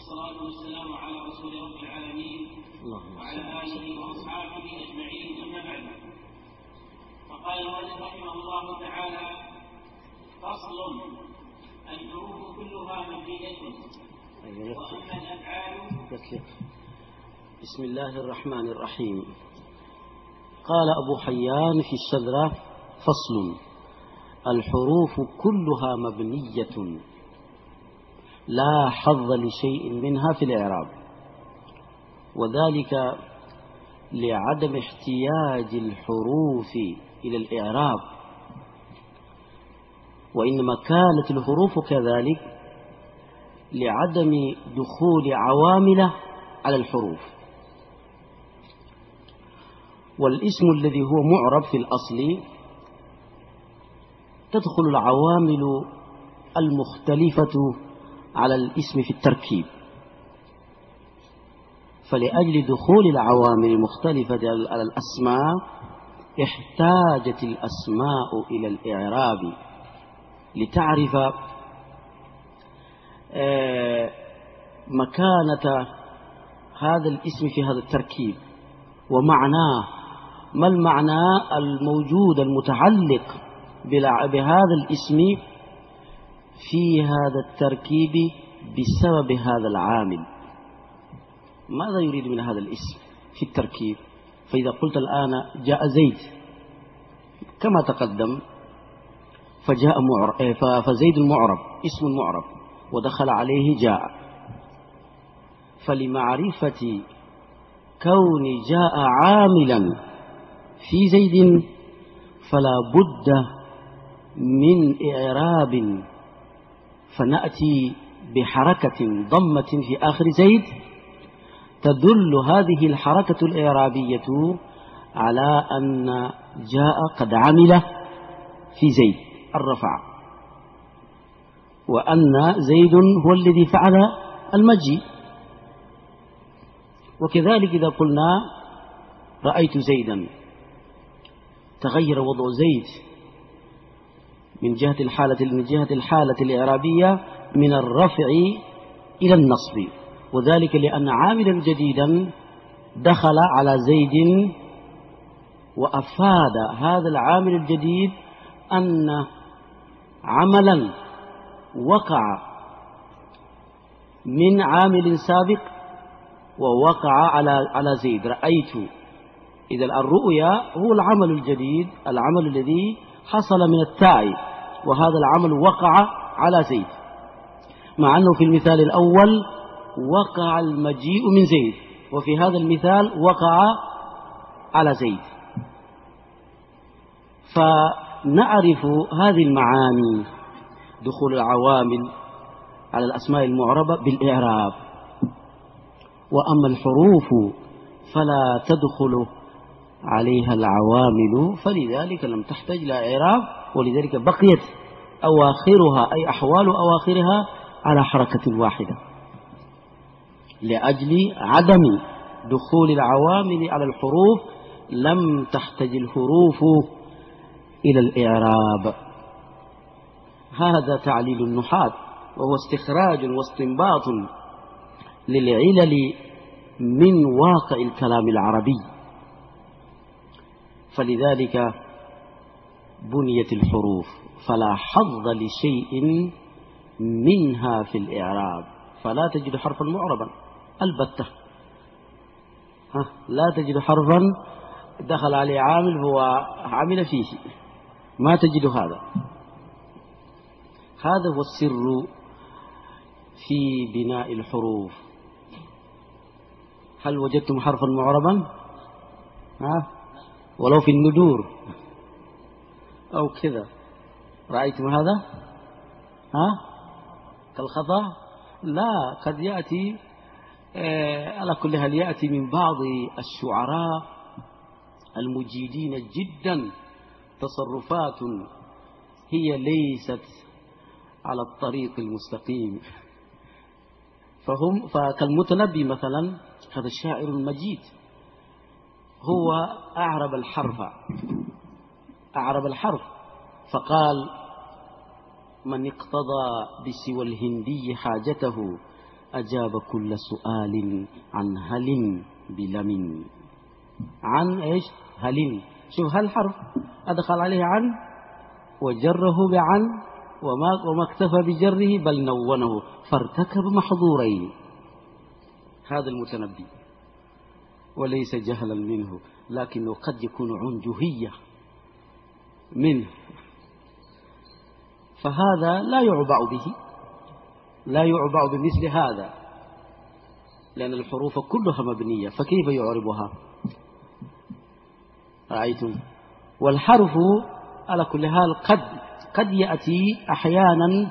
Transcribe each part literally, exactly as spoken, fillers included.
والصلاة والسلام على رسول رب العالمين وعلى آله وأصحابه أجمعين، أما بعد. فقال المؤلف رحمه الله تعالى: فصل: الحروف كلها مبنية، وأما الأفعال. بسم الله الرحمن الرحيم. قال أبو حيان في الشذرة: فصل: الحروف كلها مبنية لا حظ لشيء منها في الإعراب، وذلك لعدم احتياج الحروف إلى الإعراب، وإنما كانت الحروف كذلك لعدم دخول عوامل على الحروف. والاسم الذي هو معرب في الأصل تدخل العوامل المختلفة على الاسم في التركيب، فلأجل دخول العوامل المختلفة على الأسماء احتاجت الأسماء إلى الإعراب لتعرف مكانة هذا الاسم في هذا التركيب ومعناه، ما المعنى الموجود المتعلق بهذا الاسم في هذا التركيب بسبب هذا العامل. ماذا يريد من هذا الاسم في التركيب؟ فإذا قلت الآن جاء زيد كما تقدم، فجاء معرب، فزيد معرب، اسم معرب، ودخل عليه جاء، فلمعرفة كون جاء عاملا في زيد فلا بد من إعراب، فنأتي بحركة ضمة في آخر زيد تدل هذه الحركة الإعرابية على أن جاء قد عمل في زيد الرفع، وأن زيد هو الذي فعل المجيء. وكذلك إذا قلنا رأيت زيدا تغير وضع زيد من جهة الحالة من جهة الحالة الإعرابية من الرفع إلى النصب، وذلك لأن عاملا جديدا دخل على زيد، وأفاد هذا العامل الجديد أن عملا وقع من عامل سابق ووقع على على زيد. رأيت، إذا الرؤيا هو العمل الجديد، العمل الذي حصل من التاء، وهذا العمل وقع على زيد، مع أنه في المثال الأول وقع المجيء من زيد، وفي هذا المثال وقع على زيد. فنعرف هذه المعاني، دخول العوامل على الأسماء المعربة بالإعراب. وأما الحروف فلا تدخل عليها العوامل، فلذلك لم تحتاج إلى إعراب، ولذلك بقيت أواخرها أي أحوال أواخرها على حركة واحدة، لأجل عدم دخول العوامل على الحروف لم تحتاج الحروف إلى الإعراب. هذا تعليل النحاة، وهو استخراج واستنباط للعلل من واقع الكلام العربي. فلذلك بنيت الحروف، فلا حظ لشيء منها في الإعراب، فلا تجد حرفا معربا البتة، ها لا تجد حرفا دخل عليه عامل هو عمل فيه، ما تجد هذا. هذا هو السر في بناء الحروف. هل وجدتم حرفا معربا؟ ها ولو في الندور أو كذا رأيتم هذا؟ ها كالخطأ؟ لا، قد يأتي آه على كل حال يأتي من بعض الشعراء المجيدين جدا تصرفات هي ليست على الطريق المستقيم، فهم فكالمتنبي مثلا، هذا الشاعر المجيد هو أعرب الحرف أعرب الحرف فقال: من اقتضى بسوى الهندي حاجته أجاب كل سؤال عن هل بلم. عن إيش؟ هل. شوف هل حرف أدخل عليه عن وجره بعن وما, وما اكتفى بجره بل نونه فارتكب محظورين. هذا المتنبي وليس جهلا منه، لكنه قد يكون عنجهية منه، فهذا لا يعبأ به، لا يعبأ بمثل هذا، لأن الحروف كلها مبنية، فكيف يعربها؟ رأيتم؟ والحرف على كل حال قد قد يأتي أحيانا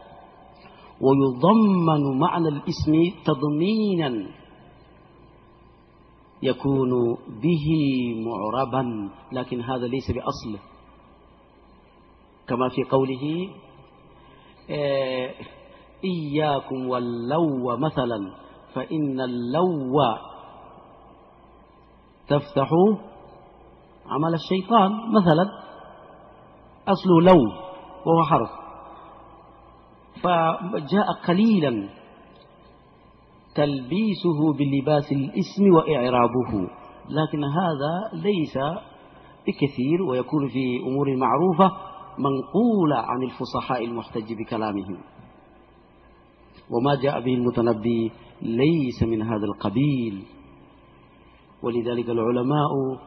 ويضمن معنى الاسم تضمينا يكون به معربا، لكن هذا ليس بأصله، كما في قوله إياكم واللو مثلا، فإن اللو تفتح عمل الشيطان مثلا، أصله لو وهو حرف، فجاء قليلا تلبيسه بلباس الاسم وإعرابه، لكن هذا ليس بكثير، ويكون في أمور معروفة منقولة عن الفصحاء المحتج بكلامهم. وما جاء به المتنبي ليس من هذا القبيل، ولذلك العلماء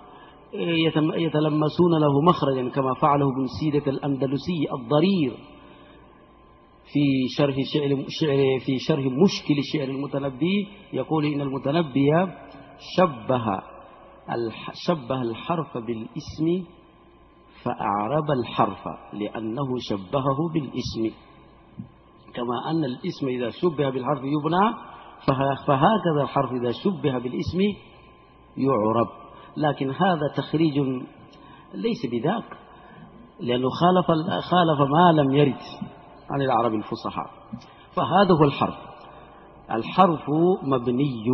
يتلمسون له مخرجا كما فعله ابن سيدة الأندلسي الضرير في شرح شعر في شرح مشكل شعر المتنبي، يقول إن المتنبي شبه شبه الحرف بالاسم فأعرب الحرف لأنه شبهه بالاسم، كما أن الاسم إذا شبه بالحرف يبنى، فهكذا الحرف إذا شبه بالاسم يعرب. لكن هذا تخريج ليس بذاك، لأنه خالف خالف ما لم يرد عن العرب الفصحاء. فهذا هو الحرف. الحرف مبني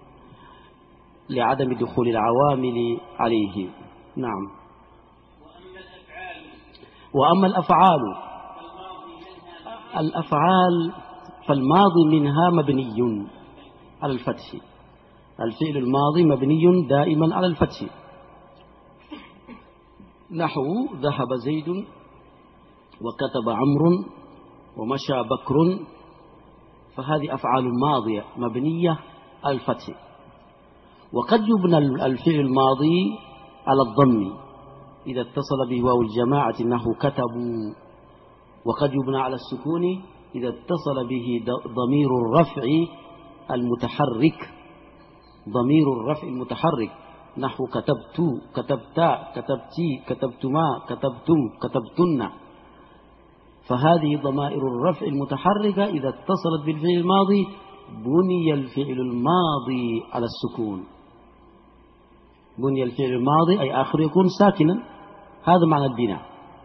لعدم دخول العوامل عليه. نعم. وأما الأفعال الأفعال فالماضي منها مبني على الفتح. الفعل الماضي مبني دائما على الفتح، نحو ذهب زيد وكتب عمرو ومشى بكر، فهذه أفعال ماضية مبنية على الفتح. وقد يبنى الفعل الماضي على الضم إذا اتصل به واو الجماعة نحو كتبوا، وقد يبنى على السكون إذا اتصل به ضمير الرفع المتحرك ضمير الرفع المتحرك نحو كتبت كتبتا كتبتي كتبتما كتبتم كتبتن، فهذه ضمائر الرفع المتحركة إذا اتصلت بالفعل الماضي بني الفعل الماضي على السكون. بني الفعل الماضي أي آخر يكون ساكنا، هذا معنى البناء.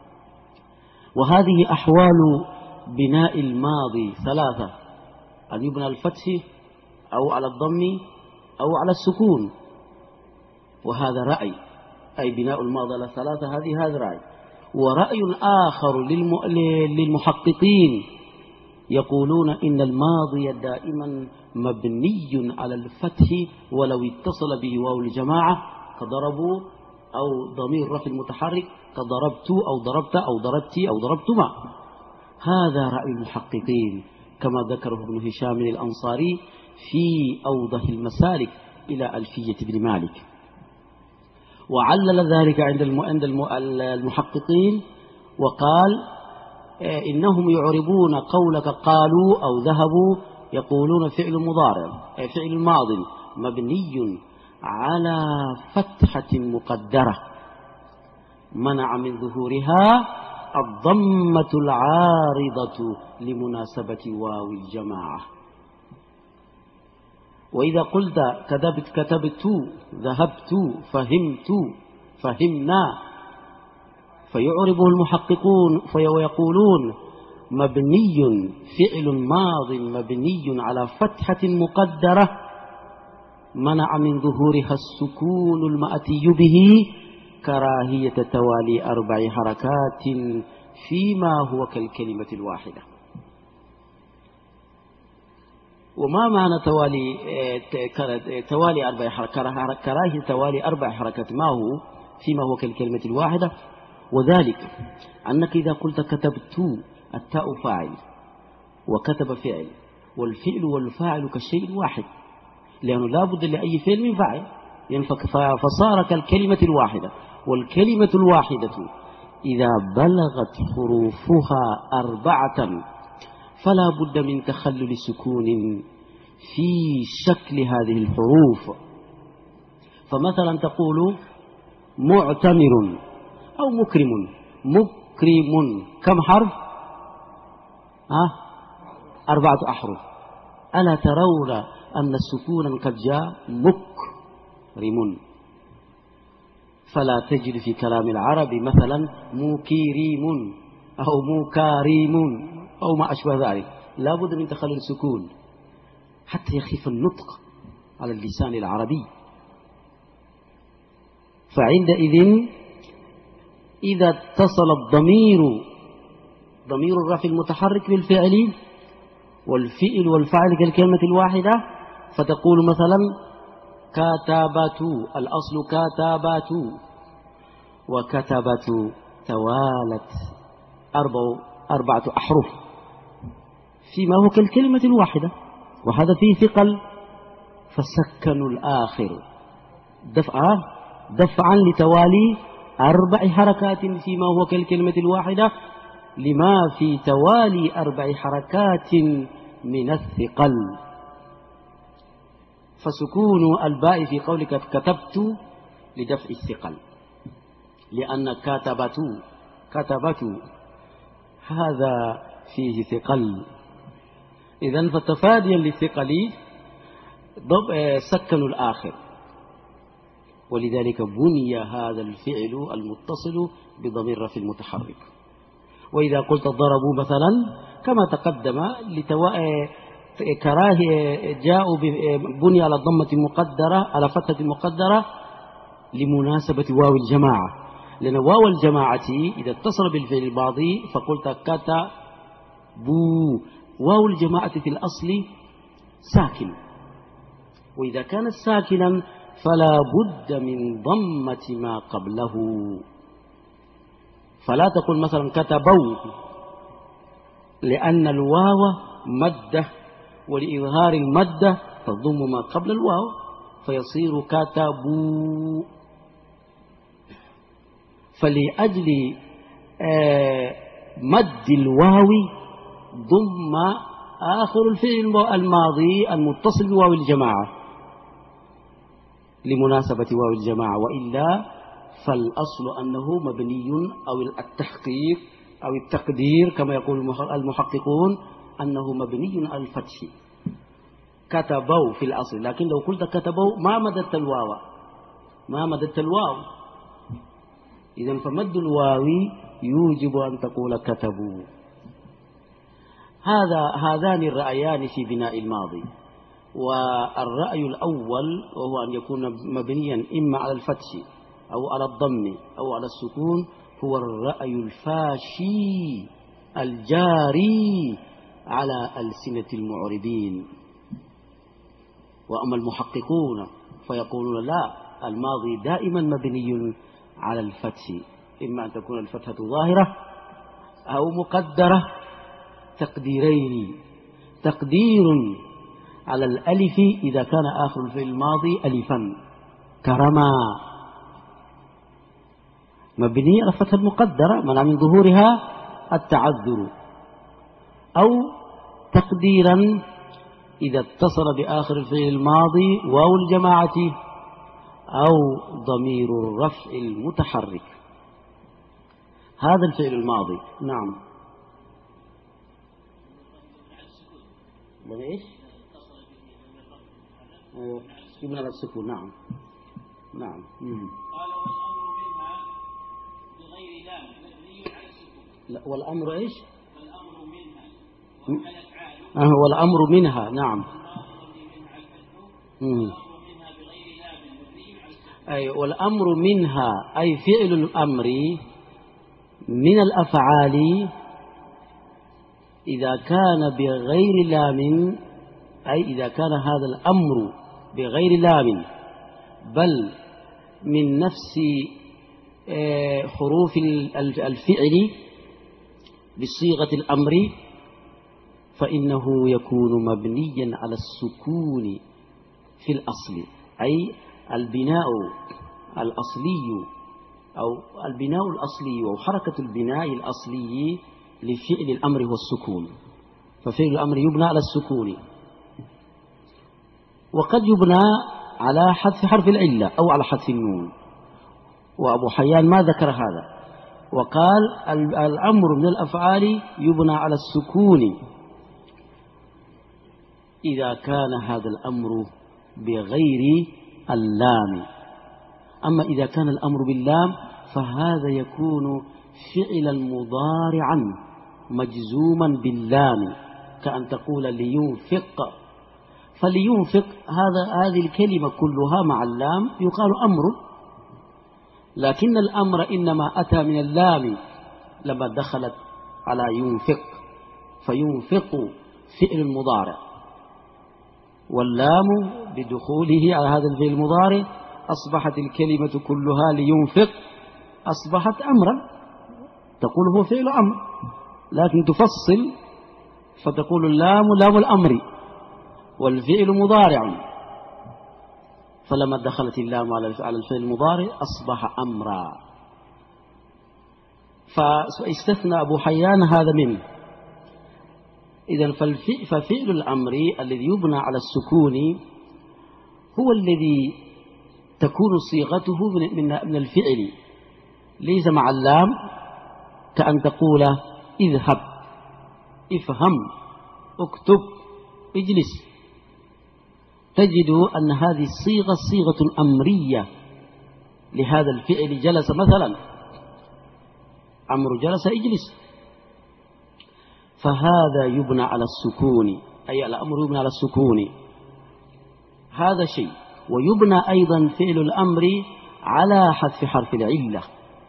وهذه أحوال بناء الماضي ثلاثة: أن يبنى الفتح أو على الضم أو على السكون، وهذا رأي، أي بناء الماضي على الثلاثة هذه هذا رأي. ورأي آخر للمحققين يقولون إن الماضي دائما مبني على الفتح ولو اتصل به واو الجماعة كضربوا أو ضمير رفع المتحرك كضربت أو ضربت أو ضربتي أو ضربتما. هذا رأي المحققين كما ذكره ابن هشام الأنصاري في أوضح المسالك إلى ألفية ابن مالك. وعلل ذلك عند المحققين وقال إنهم يعربون قولك قالوا أو ذهبوا، يقولون فعل مضارع فعل ماض مبني على فتحة مقدرة منع من ظهورها الضمة العارضة لمناسبة واو الجماعة. وإذا قلت كتبت كتبت ذهبت فهمت فهمنا، فيعربه المحققون ويقولون مبني فعل ماض مبني على فتحة مقدرة منع من ظهورها السكون المأتي به كراهية توالي أربع حركات فيما هو كالكلمة الواحدة. وما معنى توالي توالي أربع حركات؟ كراهية توالي أربع حركات ما هو فيما هو كالكلمة الواحدة، وذلك أنك إذا قلت كتبت التاء فاعل وكتب فعل، والفعل والفاعل كالشيء الواحد، لأنه لا بد لأي فعل من فاعل، يعني فصار كالكلمة الواحدة. والكلمة الواحدة إذا بلغت حروفها أربعة فلا بد من تخلل سكون في شكل هذه الحروف. فمثلا تقول معتمر أو مكرم. مكرم كم حرف؟ ها؟ أربعة أحرف. ألا ترون أن السكون قد جاء؟ مكرم. فلا تجد في كلام العرب مثلا مكيريم أو مكاريم أو ما أشبه ذلك، لا بد من تخلل السكون حتى يخف النطق على اللسان العربي. فعندئذ إذا اتصل الضمير ضمير الرفع المتحرك بالفعل والفعل والفاعل كالكلمة الواحدة، فتقول مثلا كتبت، الأصل كتبت، وكتبت توالت أربع أربعة أحرف فيما هو كالكلمة الواحدة، وهذا فيه ثقل. فسكنوا الآخر دفعا دفعا لتوالي أربع حركات فيما هو كالكلمة الواحدة، لما في توالي أربع حركات من الثقل. فسكون الباء في قولك كتبت لدفع الثقل، لأن كتبت كتبت هذا فيه ثقل. إذن فتفاديا للثقل سكنوا الآخر، ولذلك بني هذا الفعل المتصل بضمير الرفع المتحرك. وإذا قلت ضربوا مثلا كما تقدم كراهية جاءوا بني على الضمة المقدرة على فتحة المقدرة لمناسبة واو الجماعة، لأن واو الجماعة إذا اتصل بالفعل الماضي فقلت كتبوا، واو الجماعة في الأصل ساكن، وإذا كانت ساكنا فلا بد من ضمة ما قبله. فلا تقول مثلا كتبوا، لأن الواو مدة، ولإظهار المدة تضم ما قبل الواو فيصير كتبوا. فلأجل مد الواو ضم آخر الفعل الماضي المتصل بواو الجماعة لمناسبة واو الجماعة، وإلا فالأصل أنه مبني، أو التحقيق أو التقدير كما يقول المحققون أنه مبني على الفتح. كتبوا في الأصل، لكن لو قلت كتبوا ما مددت الواو ما مددت الواو إذن فمد الواو يوجب أن تقول كتبوا. هذا هذان الرأيان في بناء الماضي. والرأي الأول وهو أن يكون مبنيا إما على الفتح أو على الضم أو على السكون، هو الرأي الفاشي الجاري على ألسنة المعربين. وأما المحققون فيقولون لا، الماضي دائما مبني على الفتح، إما أن تكون الفتحة ظاهرة أو مقدرة. تقديرين: تقدير على الألف إذا كان آخر الفعل الماضي ألفا كرما مبني على الفتحة المقدرة منع من ظهورها التعذر، أو تقديرا إذا اتصل بآخر الفعل الماضي واو الجماعة أو ضمير الرفع المتحرك. هذا الفعل الماضي. نعم. ليش؟ يبنى على السكون. نعم نعم. قال والأمر منها بغير لام مبني على السكون. لا، والأمر إيش؟ والأمر منها وهي الأفعال. آه والأمر منها. نعم. أي والأمر منها أي فعل الأمر من الأفعال إذا كان بغير لام أي إذا كان هذا الأمر بغير لام بل من نفس حروف الفعل بصيغة الأمر فإنه يكون مبنيا على السكون في الأصل، أي البناء الأصلي أو البناء الأصلي أو حركة البناء الأصلي لفعل الأمر هو السكون، ففعل الأمر يبنى على السكون، وقد يبنى على حذف حرف العلة أو على حذف النون. وأبو حيان ما ذكر هذا وقال الأمر من الأفعال يبنى على السكون إذا كان هذا الأمر بغير اللام. أما إذا كان الأمر باللام فهذا يكون فعلا مضارعا مجزوما باللام، كأن تقول لينفق، فلينفق هذا هذه الكلمة كلها مع اللام يقال أمر، لكن الأمر إنما أتى من اللام لما دخلت على ينفق، فينفق فعل المضارع، واللام بدخوله على هذا الفعل المضارع أصبحت الكلمة كلها لينفق أصبحت أمرا، تقول هو فعل أمر، لكن تفصل فتقول اللام لام الأمر والفعل مضارع، فلما دخلت اللام على الفعل المضارع أصبح أمرا. فاستثنى أبو حيان هذا منه. إذن ففعل الأمر الذي يبنى على السكون هو الذي تكون صيغته من الفعل ليس مع اللام، كأن تقول اذهب، افهم، اكتب، اجلس. تجد أن هذه الصيغة صيغة أمرية لهذا الفعل. جلس مثلا، أمر جلس اجلس، فهذا يبنى على السكون، أي الأمر يبنى على السكون، هذا شيء. ويبنى أيضا فعل الأمر على حذف حرف العلة،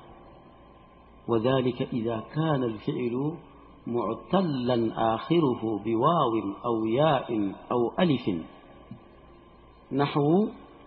وذلك إذا كان الفعل معتلا آخره بواو أو ياء أو ألف، نحو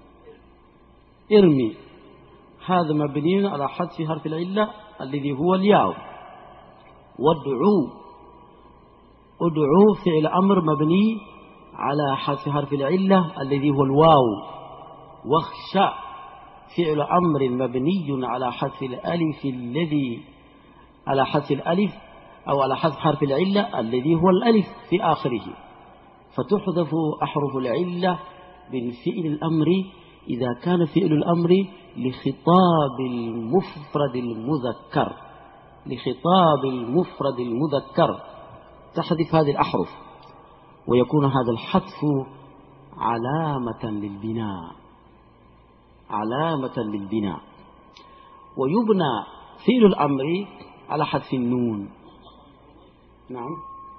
ارمي، هذا مبني على حذف حرف العلة الذي هو الياء. وادعو، ادعو فعل أمر مبني على حذف حرف العلة الذي هو الواو. واخشى فعل أمر مبني على حذف الألف الذي على حذف الألف أو على حذف حرف العلة الذي هو الألف في آخره، فتحذف أحرف العلة بالفعل الأمر إذا كان فعل الأمر لخطاب المفرد المذكر، لخطاب المفرد المذكر تحذف هذه الأحرف، ويكون هذا الحذف علامة للبناء، علامة للبناء. ويبنى فعل الأمر على حذف النون. نعم،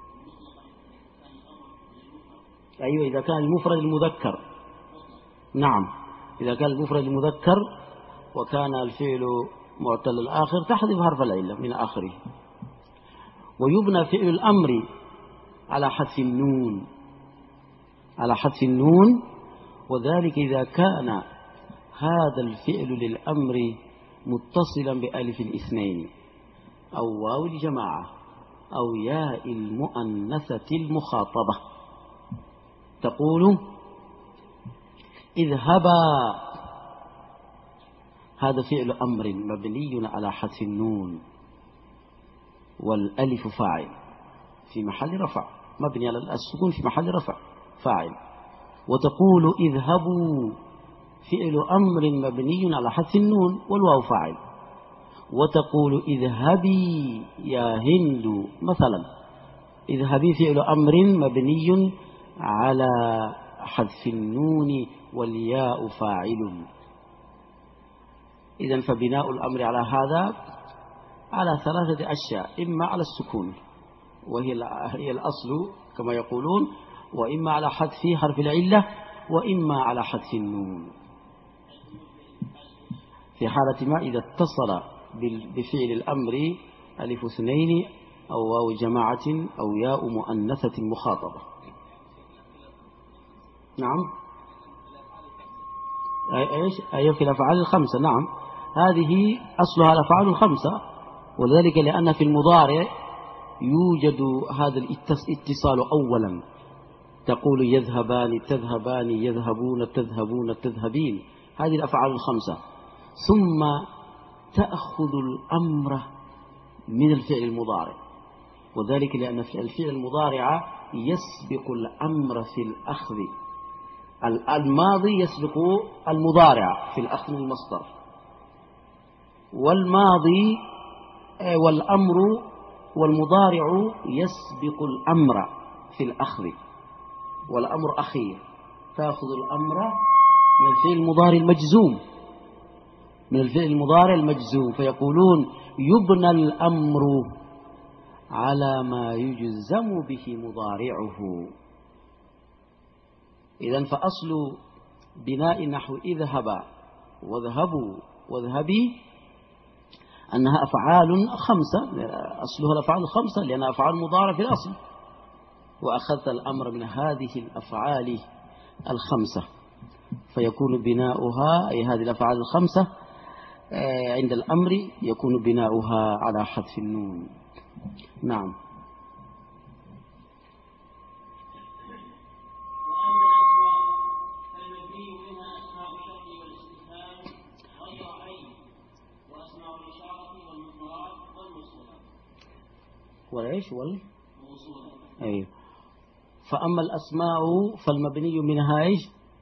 أيوة، إذا كان المفرد المذكر، نعم، إذا كان المفرد المذكر وكان الفعل معتل الآخر تحذف حرف العلة من آخره. ويبنى فعل الأمر على حذف النون، على حذف النون، وذلك إذا كان هذا الفعل للأمر متصلا بألف الاثنين أو واو الجماعة أو ياء المؤنثة المخاطبة. تقول اذهبا، هذا فعل أمر مبني على حذف النون والألف فاعل في محل رفع، مبني على السكون في محل رفع فاعل. وتقول اذهبوا فعل أمر مبني على حذف النون والواو فاعل. وتقول اذهبي يا هند مثلا، اذهبي فعل أمر مبني على حذف النون والياء فاعل. إذن فبناء الأمر على هذا على ثلاثة أشياء، إما على السكون وهي هي الأصل كما يقولون، وإما على حذف حرف العلة، وإما على حذف النون في حالة ما إذا اتصل بفعل الأمر ألف اثنين أو واو جماعة أو ياء مؤنثة مخاطبة. نعم. إيش؟ أي في الأفعال الخمسة. نعم، هذه أصلها الأفعال الخمسة، وذلك لأن في المضارع يوجد هذا الاتصال أولا، تقول يذهبان، تذهبان، يذهبون، تذهبون، تذهبين، هذه الأفعال الخمسة، ثم تأخذ الأمر من الفعل المضارع، وذلك لأن الفعل المضارع يسبق الأمر في الأخذ، الماضي يسبق المضارع في الأخذ من المصدر، والماضي والأمر والمضارع يسبق الأمر في الأخذ، والأمر أخير، تأخذ الأمر من الفعل المضارع المجزوم، من الفعل المضارع المجزوم، فيقولون يبنى الأمر على ما يجزم به مضارعه. إذن فأصل بناء نحو اذهب واذهبوا واذهبي أنها أفعال خمسة، أصلها الأفعال الخمسة لأنها أفعال مضارع في الأصل، وأخذت الأمر من هذه الأفعال الخمسة، فيكون بناؤها أي هذه الأفعال الخمسة عند الأمر يكون بناؤها على حذف النون. نعم. وليش وال أي. فأما الأسماء فالمبني منها إيش؟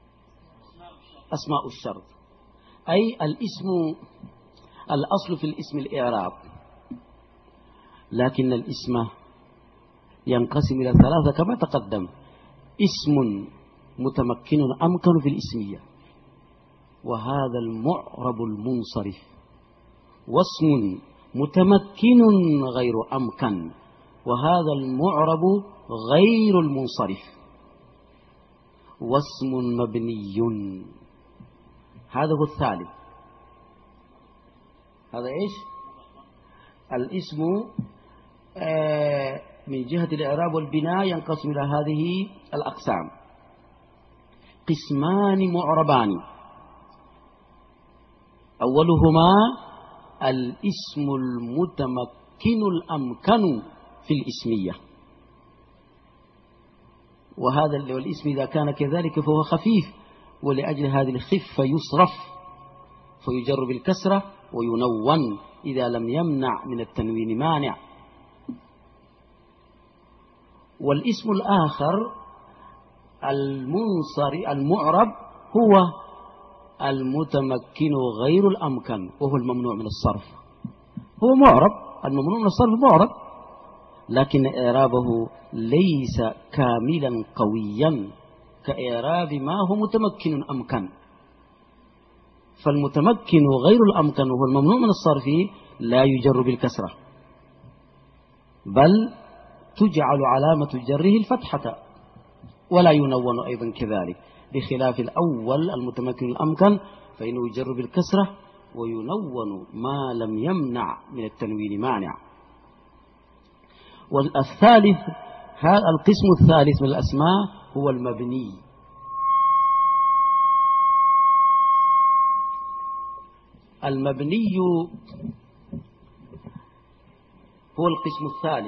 أسماء الشرط، أي الاسم، الأصل في الاسم الإعراب، لكن الاسم ينقسم إلى ثلاثة كما تقدم: اسم متمكن أمكن في الاسمية، وهذا المعرب المنصرف، واسم متمكن غير أمكن، وهذا المعرب غير المنصرف، واسم مبني، هذا هو الثالث. هذا إيش؟ الاسم آه من جهة الإعراب والبناء ينقسم إلى هذه الأقسام: قسمان معربان، أولهما الاسم المتمكن الأمكن في الاسمية، وهذا الاسم إذا كان كذلك فهو خفيف، ولأجل هذه الخفة يصرف فيجر بالكسرة وينون إذا لم يمنع من التنوين مانع. والاسم الآخر المنصرف المعرب هو المتمكن غير الأمكن، وهو الممنوع من الصرف، هو معرب، الممنوع من الصرف معرب، لكن إعرابه ليس كاملا قويا كإعراب ما هو متمكن أمكن. فالمتمكن غير الأمكن وهو الممنوع من الصرف لا يجر بالكسرة، بل تجعل علامة جره الفتحة، ولا ينون أيضا كذلك، بخلاف الأول المتمكن الأمكن فإنه يجر بالكسرة وينون ما لم يمنع من التنوين مانع. والثالث، هذا القسم الثالث من الأسماء هو المبني، المبني هو القسم الثالث،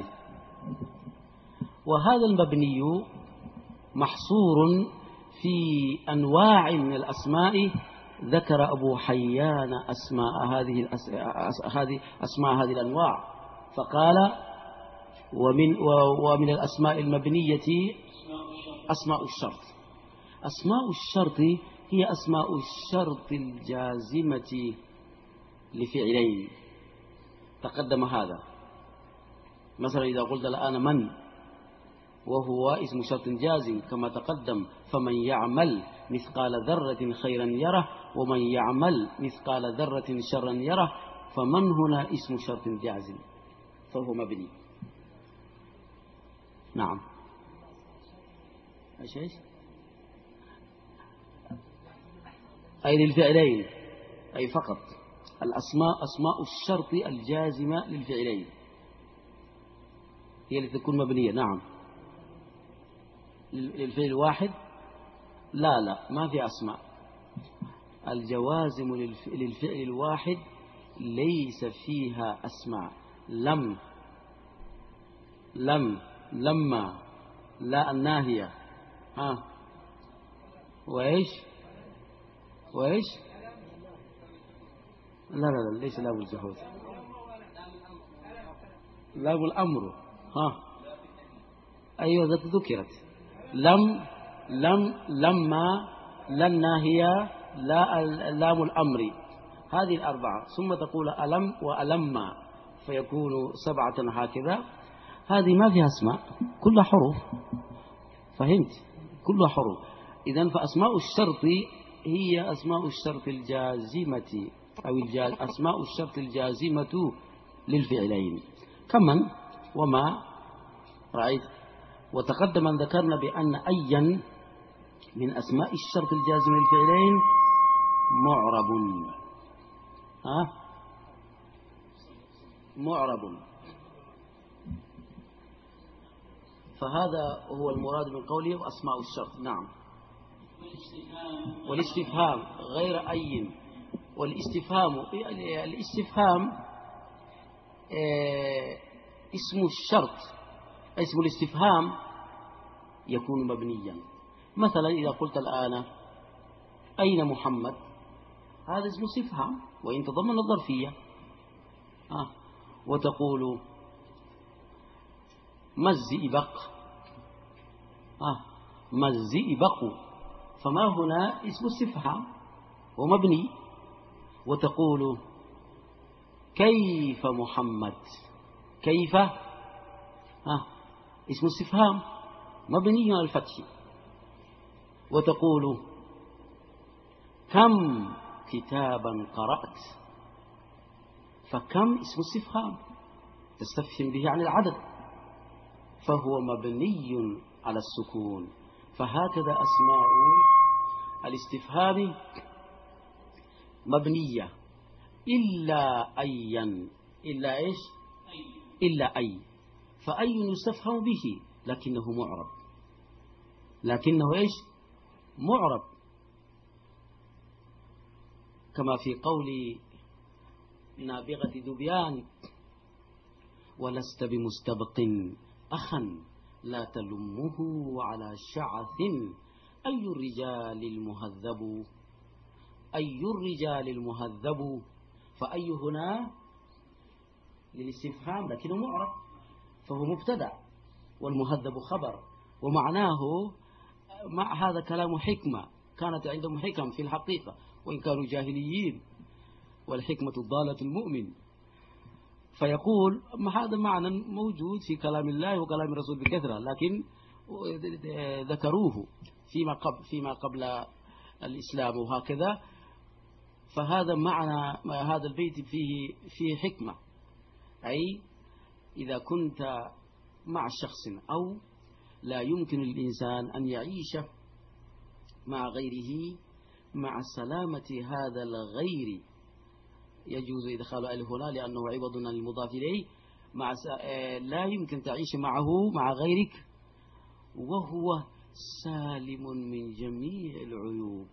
وهذا المبني محصور في أنواع من الأسماء، ذكر أبو حيان أسماء هذه هذه أسماء هذه الأنواع، فقال: ومن ومن الأسماء المبنية أسماء الشرط. أسماء الشرط هي أسماء الشرط الجازمة لفعلين، تقدم هذا. مثلا إذا قلت الآن من، وهو اسم شرط جازم كما تقدم: فمن يعمل مثقال ذرة خيرا يره، ومن يعمل مثقال ذرة شرا يره، فمن هنا اسم شرط جازم فهو مبني. نعم. ايش ايش أي للفعلين، أي فقط الأسماء أسماء الشرط الجازمة للفعلين هي التي تكون مبنية. نعم. للفعل الواحد لا لا ما في أسماء. الجوازم للفعل الواحد ليس فيها أسماء. لم، لم، لما، لا الناهية، ها، وإيش وإيش لا لا لا ليس لام الجحود، لام الأمر. ها أيوة ذكرت. لم، لم، لما، لا الناهية، لا لام الأمر، هذه الأربعة. ثم تقول ألم وألما فيكون سبعة هكذا. هذه ما فيها أسماء، كلها حروف. فهمت؟ كلها حروف. إذن فأسماء الشرط هي أسماء الشرط الجازمة، أو الجاز أسماء الشرط الجازمة للفعلين، كمن وما رأيت. وتقدم أن ذكرنا بأن أيا من أسماء الشرط الجازمة للفعلين معرب. ها معرب. فهذا هو المراد من قوله أسماء الشرط. نعم. والاستفهام غير أي. والاستفهام الاستفهام اسم الشرط، اسم الاستفهام يكون مبنيا. مثلا إذا قلت الآن أين محمد، هذا اسم استفهام وإن تضمن الظرفية. آه. وتقول ما الزئبق، آه. ما الزئبق، فما هنا اسم استفهام ومبني. وتقول كيف محمد، كيف، آه. اسم استفهام مبني على الفتح. وتقول كم كتابا قرأت، فكم اسم استفهام تستفهم به عن العدد، فهو مبني على السكون. فهكذا أسماء الاستفهام مبنية إلا أيا، إلا إيش إلا أي. فأي يستفهم به لكنه معرب، لكنه إيش معرب، كما في قول نابغة ذبيان ولست بمستبق أخا لا تلمه على شعث أي الرجال المهذب، أي الرجال المهذب. فأي هنا للاستفهام لكنه معرب، فهو مبتدأ والمهذب خبر. ومعناه مع هذا كلام حكمة، كانت عندهم حكم في الحقيقة وإن كانوا جاهليين، والحكمة الضالة المؤمن. فيقول هذا معنى موجود في كلام الله وكلام الرسول بكثرة، لكن ذكروه فيما قبل فيما قبل الإسلام وهكذا. فهذا معنى هذا البيت فيه فيه حكمة، أي إذا كنت مع شخص أو لا يمكن الإنسان أن يعيش مع غيره مع سلامة هذا الغير، يجوز إدخال أل هنا لأنه عوض عن المضاف إليه. مع لا يمكن تعيش معه مع غيرك وهو سالم من جميع العيوب.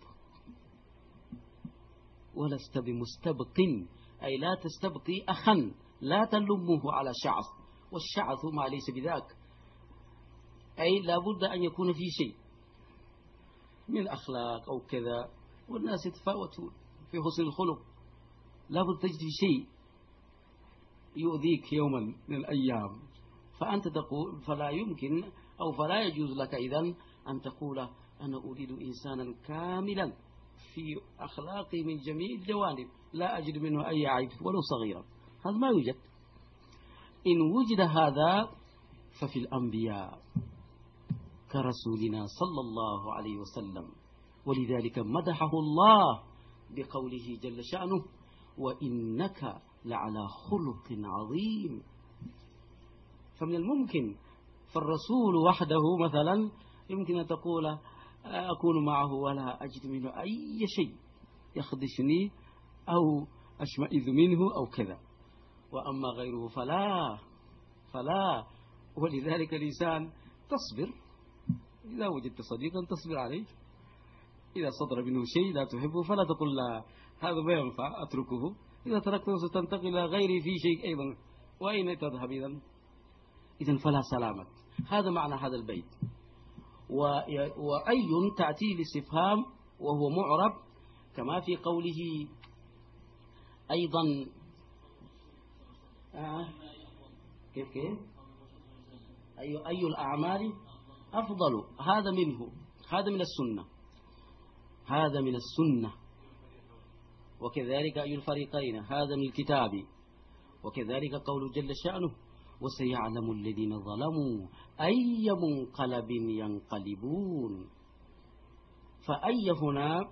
ولست بمستبق أي لا تستبقي أخا لا تلمه على شعث، والشعث ما ليس بذاك، أي لابد أن يكون في شيء من الأخلاق أو كذا، والناس يتفاوتون في حسن الخلق، لابد تجد شيء يؤذيك يوما من الأيام. فأنت تقول فلا يمكن أو فلا يجوز لك إذن أن تقول أنا أريد إنسانا كاملا في أخلاقي من جميع الجوانب لا أجد منه أي عيب ولو صغيرا، هذا ما يوجد. إن وجد هذا ففي الأنبياء كرسولنا صلى الله عليه وسلم، ولذلك مدحه الله بقوله جل شأنه وإنك لعلى خلق عظيم. فمن الممكن فالرسول وحده مثلا يمكن أن تقول أكون معه ولا أجد منه أي شيء يخدشني أو أشمئذ منه أو كذا، وأما غيره فلا فلا ولذلك الإنسان تصبر، إذا وجدت صديقا تصبر عليه إذا صدر منه شيء لا تحبه فلا تقول لا هذا ما ينفع أتركه، إذا تركته ستنتقل إلى غيري في شيء أيضا، وأين تذهب إذن؟ إذن فلا سلامة. هذا معنى هذا البيت. وأي تأتي الاستفهام وهو معرب كما في قوله أيضا آه كيف كيف أي, أي الأعمال أفضل، هذا منه، هذا من السنة، هذا من السنة. وكذلك أي الفريقين هذا من الكتاب. وكذلك قول جل شأنه وسيعلم الذين ظلموا أي منقلب ينقلبون. فأي هنا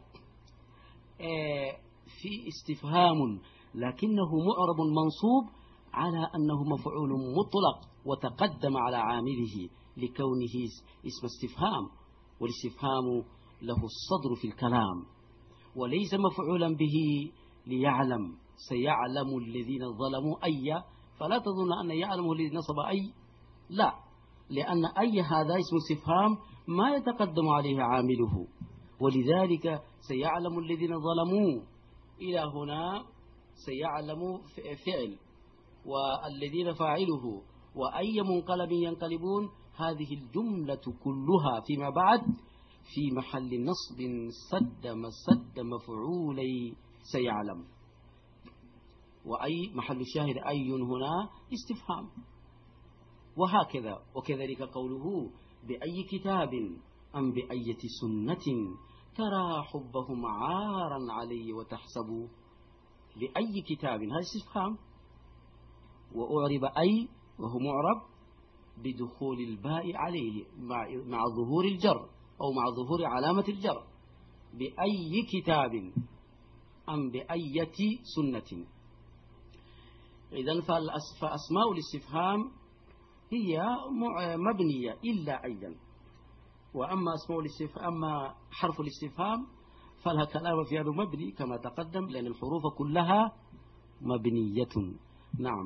في استفهام لكنه معرب منصوب على أنه مفعول مطلق وتقدم على عامله لكونه اسم استفهام، والاستفهام له الصدر في الكلام وليس مفعولا به ليعلم. سيعلم الذين ظلموا أي، فلا تظن أن يعلم الذي نصب أي، لا، لأن أي هذا اسم استفهام ما يتقدم عليه عامله، ولذلك سيعلم الذين ظلموا إلى هنا سيعلم فعل والذين فاعله وأي منقلب ينقلبون، هذه الجملة كلها فيما بعد في محل نصب سد مسد مفعولي سيعلم. وأي محل الشاهد أي هنا استفهام. وهكذا وكذلك قوله بأي كتاب أم بأية سنة ترى حبهم عارا علي وتحسبوا. بأي كتاب هذا استفهام، وأعرب أي وهو معرب بدخول الباء عليه مع ظهور الجر أو مع ظهور علامة الجر. بأي كتاب أم بأية سنة. إذن فأسماء الاستفهام هي مبنية إلا أيضا. وأما أسماء الاستفهام أما حرف الاستفهام فلها كلام في هذا مبني كما تقدم، لأن الحروف كلها مبنية. نعم.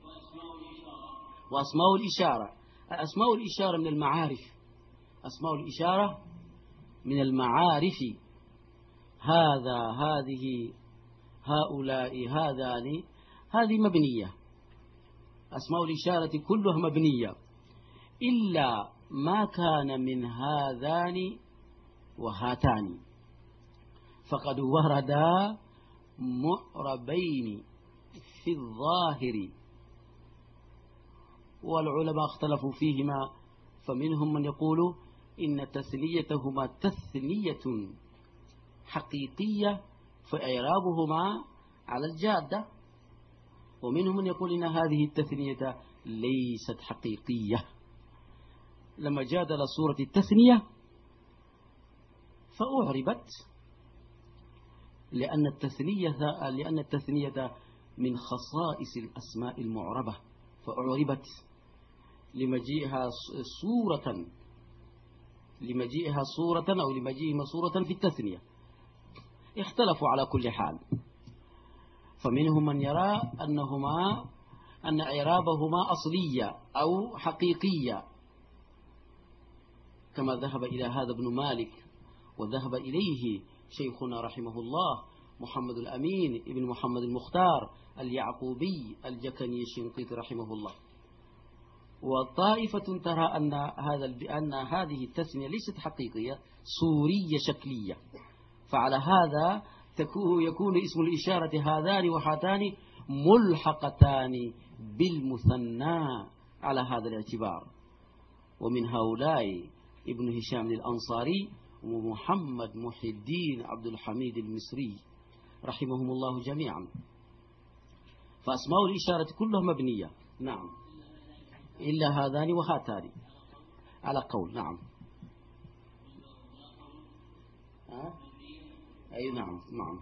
وأسماء الإشارة، أسماء الإشارة من المعارف، أسماء الإشارة من المعارف. هذا هذه هؤلاء هذان هذه مبنية. أسماء الإشارة كلها مبنية إلا ما كان من هذان وهاتان، فقد وردا معربين في الظاهر، والعلماء اختلفوا فيهما، فمنهم من يقول إن تثنيتهما تثنية حقيقية فإعرابهما على الجادة، ومنهم من يقول إن هذه التثنية ليست حقيقية. لما جادل صورة التثنية فأعربت لأن التثنية لأن التثنية من خصائص الأسماء المعربة، فأعربت لمجيئها صورة لمجيئها صورة أو لمجيئها صورة في التثنية. اختلفوا على كل حال، فمنهم من يرى أنهما أن إعرابهما أصلية أو حقيقية، كما ذهب إلى هذا ابن مالك، وذهب إليه شيخنا رحمه الله محمد الأمين ابن محمد المختار اليعقوبي الجكني الشنقيطي رحمه الله. وطائفة ترى أن هذا بأن هذه التثنية ليست حقيقية، صورية شكلية، فعلى هذا يكون اسم الإشارة هذان وهاتان ملحقتان بالمثنى على هذا الاعتبار. ومن هؤلاء ابن هشام الأنصاري ومحمد محي الدين عبد الحميد المصري رحمهم الله جميعا. فأسماء الإشارة كلها مبنية. نعم، إلا هذان وهاتان على قول. نعم. أه؟ أي نعم نعم.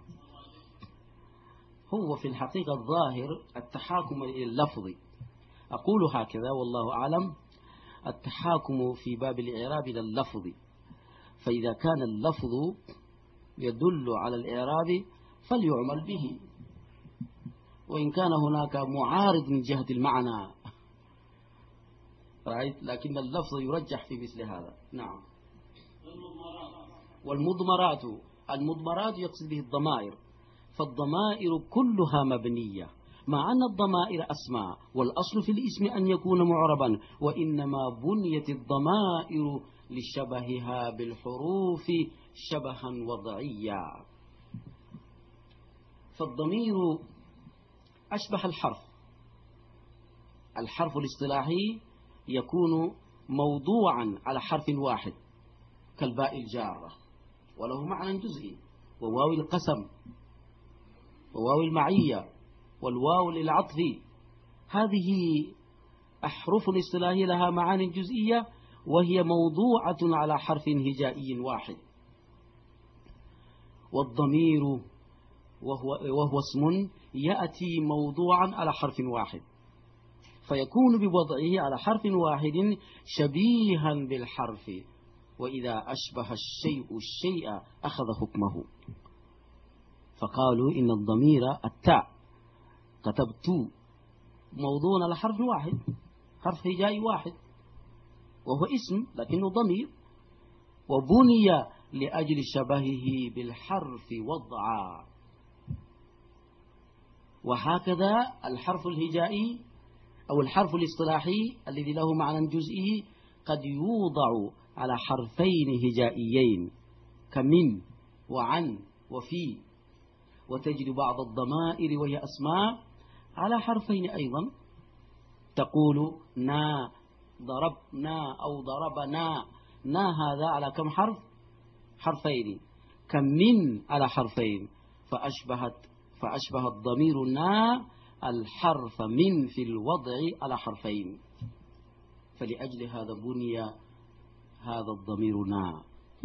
هو في الحقيقة الظاهر التحاكم إلى اللفظ، أقول هكذا والله أعلم، التحاكم في باب الإعراب إلى اللفظ، فإذا كان اللفظ يدل على الإعراب فليعمل به، وإن كان هناك معارض من جهة المعنى، رأيت، لكن اللفظ يرجح في مثل هذا. نعم. والمضمرات، المضمرات يقصد به الضمائر، فالضمائر كلها مبنية، مع أن الضمائر أسماء والأصل في الاسم أن يكون معربا، وإنما بنيت الضمائر لشبهها بالحروف شبها وضعيا. فالضمير أشبه الحرف. الحرف الاصطلاحي يكون موضوعا على حرف واحد كالباء الجارة، وله معنى جزئي، وواو القسم، وواو المعية، والواو للعطف. هذه أحرف الاصطلاحية لها معاني جزئية، وهي موضوعة على حرف هجائي واحد. والضمير وهو, وهو اسم يأتي موضوعا على حرف واحد، فيكون بوضعه على حرف واحد شبيها بالحرف، وإذا أشبه الشيء الشيء أخذ حكمه. فقالوا إن الضمير التاء كتبت موضوع على حرف واحد، حرف هجائي واحد، وهو اسم لكنه ضمير، وبني لأجل شبهه بالحرف وضعا. وهكذا الحرف الهجائي أو الحرف الاصطلاحي الذي له معنى جزئي قد يوضع على حرفين هجائيين كمن وعن وفي، وتجد بعض الضمائر وهي أسماء على حرفين أيضا، تقول نا، ضربنا أو ضربنا، نا هذا على كم حرف؟ حرفين. كمن على حرفين، فأشبهت فأشبه الضمير نا الحرف من في الوضع على حرفين، فلأجل هذا بني هذا الضمير نا.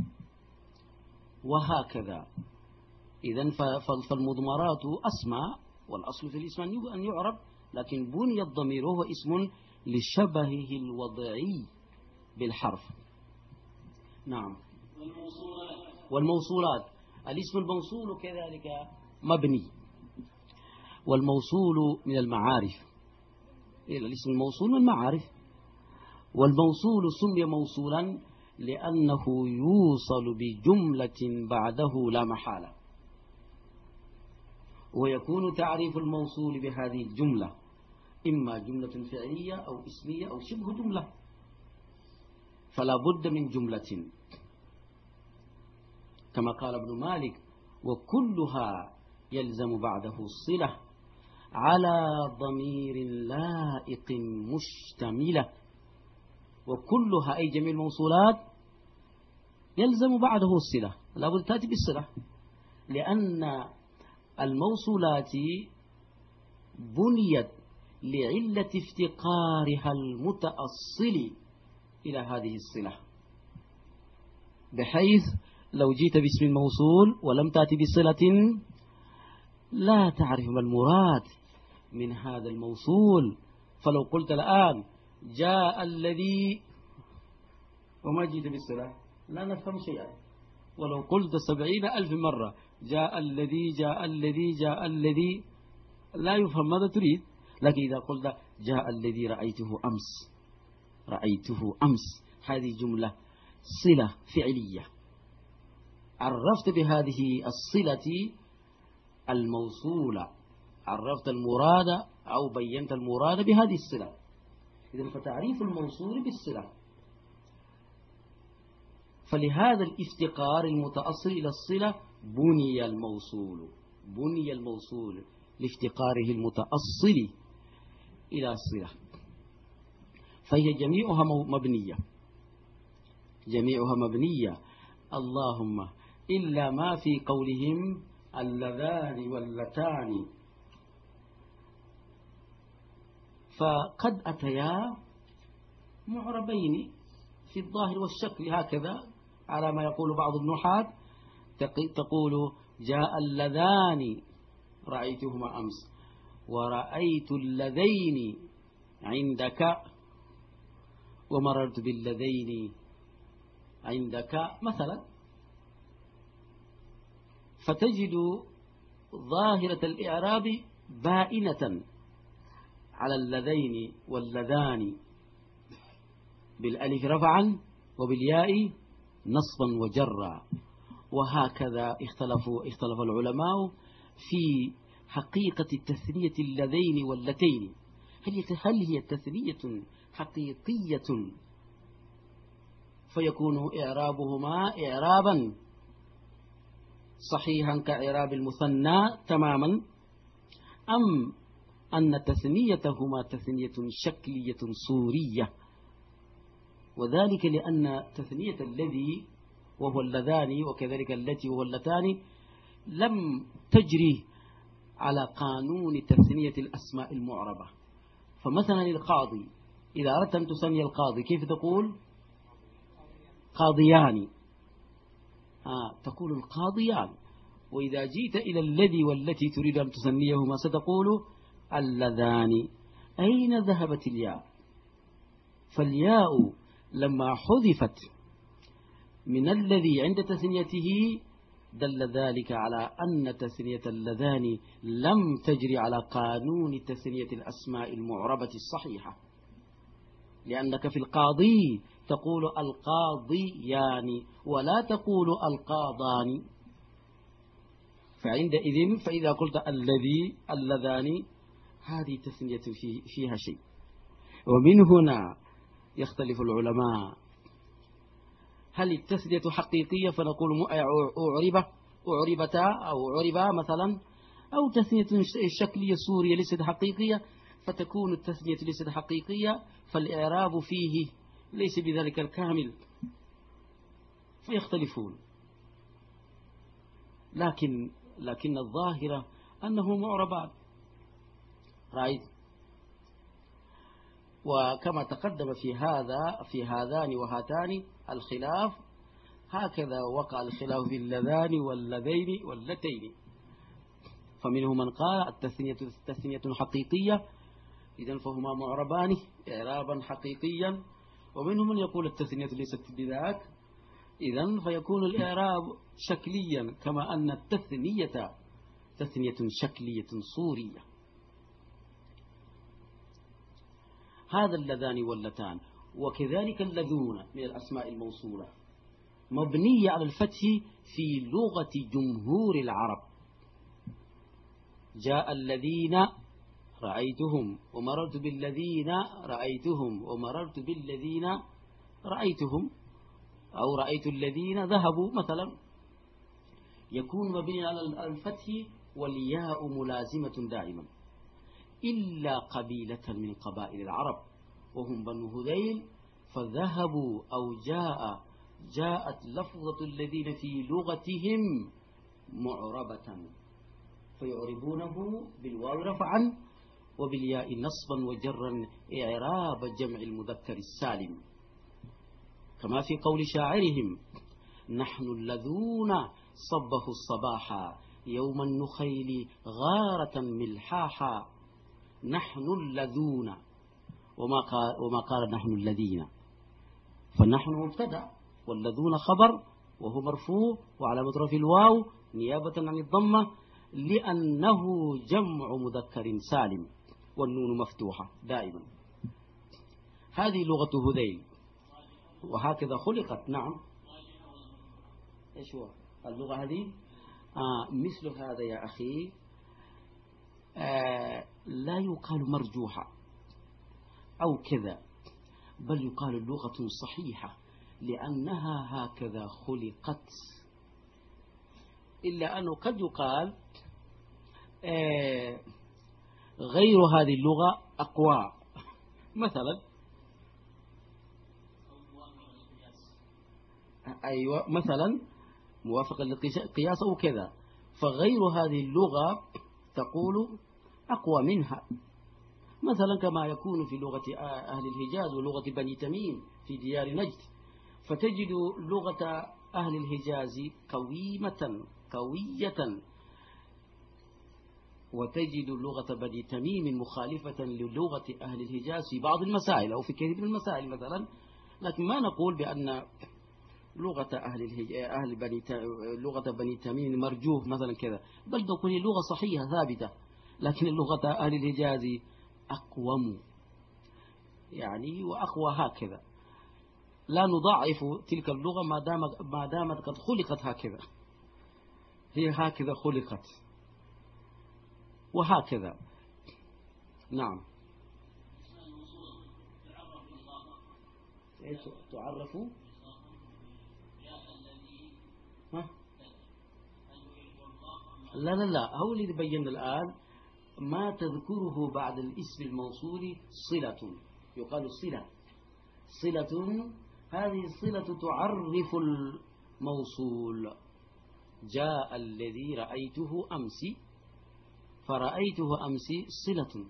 وهكذا إذن فالمضمرات أسماء، والأصل في الاسم أن يعرب، لكن بني الضمير هو اسم لشبهه الوضعي بالحرف. نعم. والموصولات والموصولات الاسم الموصول كذلك مبني، والموصول من المعارف، الاسم الموصول من المعارف. والموصول سمي موصولا لأنه يوصل بجملة بعده لا محالة، ويكون تعريف الموصول بهذه الجملة إما جملة فعلية أو اسمية أو شبه جملة، فلا بد من جملة، كما قال ابن مالك: وكلها يلزم بعده الصلة على ضمير لائق مشتملة. وكلها أي جميع الموصولات يلزم بعده الصلة، لا بد تأتي بالصلة، لأن الموصولات بنيت لعلة افتقارها المتأصل إلى هذه الصلة، بحيث لو جيت باسم الموصول ولم تأتي بصلة لا تعرف ما المراد من هذا الموصول. فلو قلت الآن جاء الذي وما جيت بالصلة لا نفهم شيئا، ولو قلت سبعين ألف مرة جاء الذي جاء الذي جاء الذي لا يفهم ماذا تريد. لكن إذا قلت جاء الذي رأيته أمس رأيته أمس، هذه جملة صلة فعلية، عرفت بهذه الصلة الموصولة، عرفت المراد أو بينت المراد بهذه الصلة. إذن فتعريف الموصول بالصلة، فلهذا الافتقار المتأصل إلى الصلة بني الموصول، بني الموصول لافتقاره المتأصل إلى الصلة، فهي جميعها مبنية، جميعها مبنية، اللهم إلا ما في قولهم اللذان واللتان، فقد أتيا معربين في الظاهر والشكل هكذا على ما يقول بعض النحاة، تقول جاء اللذان رأيتهما أمس، ورأيت اللذين عندك، ومررت باللذين عندك مثلا. فتجد ظاهرة الإعراب بائنة على اللذين واللذان بالألف رفعا وبالياء نصبا وجرا، وهكذا اختلفوا اختلف العلماء في حقيقة التثنية اللذين واللتين. هل هل هي تثنية حقيقية فيكون إعرابهما إعرابا صحيحا كإعراب المثنى تماما، أم أن تثنيتهما تثنية شكلية صورية؟ وذلك لأن تثنية الذي وهو اللذان وكذلك التي وهو اللتان لم تجري على قانون تثنية الأسماء المعربة. فمثلا القاضي، إذا أردت أن تسمي القاضي كيف تقول؟ قاضيان، آه تقول القاضيان. وإذا جيت إلى الذي والتي تريد أن تسميهما ستقول اللذان. أين ذهبت الياء؟ فالياء لما حذفت من الذي عند تثنيته دل ذلك على أن تثنية اللذان لم تجري على قانون تثنية الأسماء المعربة الصحيحة، لأنك في القاضي تقول القاضيان ولا تقول القاضان. فعندئذ فإذا قلت الذي اللذان هذه تثنية فيها شيء. ومن هنا يختلف العلماء، هل التثنية حقيقية فنقول أعربة أعربتا أو عربا مثلا، أو تثنية شكلية سورية ليست حقيقية فتكون التثنية ليست حقيقية فالإعراب فيه ليس بذلك الكامل، فيختلفون. لكن لكن الظاهرة أنه معربان، رأيت. وكما تقدم في هذا في هذان وهاتان الخلاف، هكذا وقع الخلاف في اللذان واللذين واللتين. فمنهم من قال التثنية تثنية حقيقية إذن فهما معربان إعرابا حقيقيا، ومنهم من يقول التثنية ليست بذاك إذن فيكون الإعراب شكليا، كما أن التثنية تثنية شكلية صورية. هذا اللذان واللتان. وكذلك اللذون من الأسماء الموصولة مبنية على الفتح في لغة جمهور العرب. جاء الذين رأيتهم، ومررت بالذين رأيتهم، ومررت بالذين رأيتهم، أو رأيت الذين ذهبوا مثلا، يكون مبني على الفتح والياء ملازمة دائما، إلا قبيلة من قبائل العرب وهم بنو هذيل، فذهبوا أو جاء جاءت لفظة الذين في لغتهم معربة فيعربونه بالواو رفعا وبالياء نصبا وجرا إعراب جمع المذكر السالم، كما في قول شاعرهم: نحن الذون صبه الصباحا يوم النخيل غارة ملحاحا. نحن الذون، وما قال, وما قال نحن الذين، فنحن مبتدأ والذون خبر وهو مرفوع وعلامة رفعه الواو نيابة عن الضمة لأنه جمع مذكر سالم والنون مفتوحة دائما. هذه لغة هذيل وهكذا خلقت. نعم، إيش هو اللغة هذه؟ آه مثل هذا يا أخي آه لا يقال مرجوحة أو كذا، بل يقال لغة صحيحة لأنها هكذا خلقت. إلا أنه قد يقال آه غير هذه اللغة أقوى، مثلا أيوة مثلا موافقة للقياس أو كذا، فغير هذه اللغة تقول أقوى منها، مثلا كما يكون في لغة أهل الحجاز ولغة بني تميم في ديار نجد، فتجد لغة أهل الحجاز قويمة قوية، وتجد لغة بني تميم مخالفة للغة أهل الحجاز في بعض المسائل أو في كثير من المسائل مثلا. لكن ما نقول بأن لغة أهل أهل بني لغة بني تميم مرجوح مثلا كذا، بل تكون لغة صحيحة ثابتة، لكن اللغة أهل الحجاز أقوم يعني وأقوى هكذا. لا نضاعف تلك اللغة ما دامت ما دامت قد خلقت هكذا، هي هكذا خلقت وهكذا. نعم. تعرف ها؟ لا لا لا، هو اللي بينا الآن ما تذكره بعد الاسم الموصول صلة، يقال صلة. صلة، هذه الصلة تعرف الموصول. جاء الذي رأيته أمس، فرأيته أمس صلة،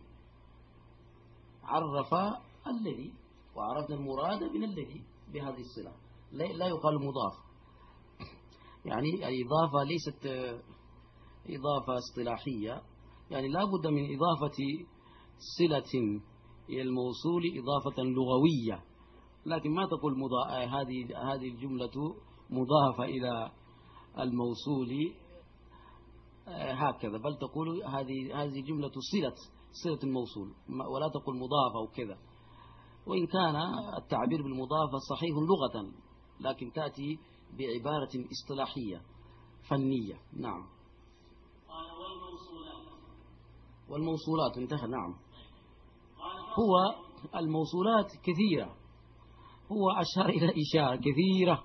عرف الذي، وعرفنا المراد من الذي بهذه الصلة. لا يقال مضاف، يعني الإضافة ليست إضافة اصطلاحية، يعني لا بد من إضافة صلة إلى الموصول إضافة لغوية، لكن ما تقول مضا... هذه هذه الجملة مضافة إلى الموصول هكذا، بل تقول هذه هذه جملة صلة صلة الموصول، ولا تقول مضافة أو كذا. وإن كان التعبير بالمضافة صحيح لغة، لكن تأتي بعبارة اصطلاحية فنية. نعم. والموصولات انتهى. نعم. هو الموصولات كثيرة، هو أشار إلى إشارة كثيرة.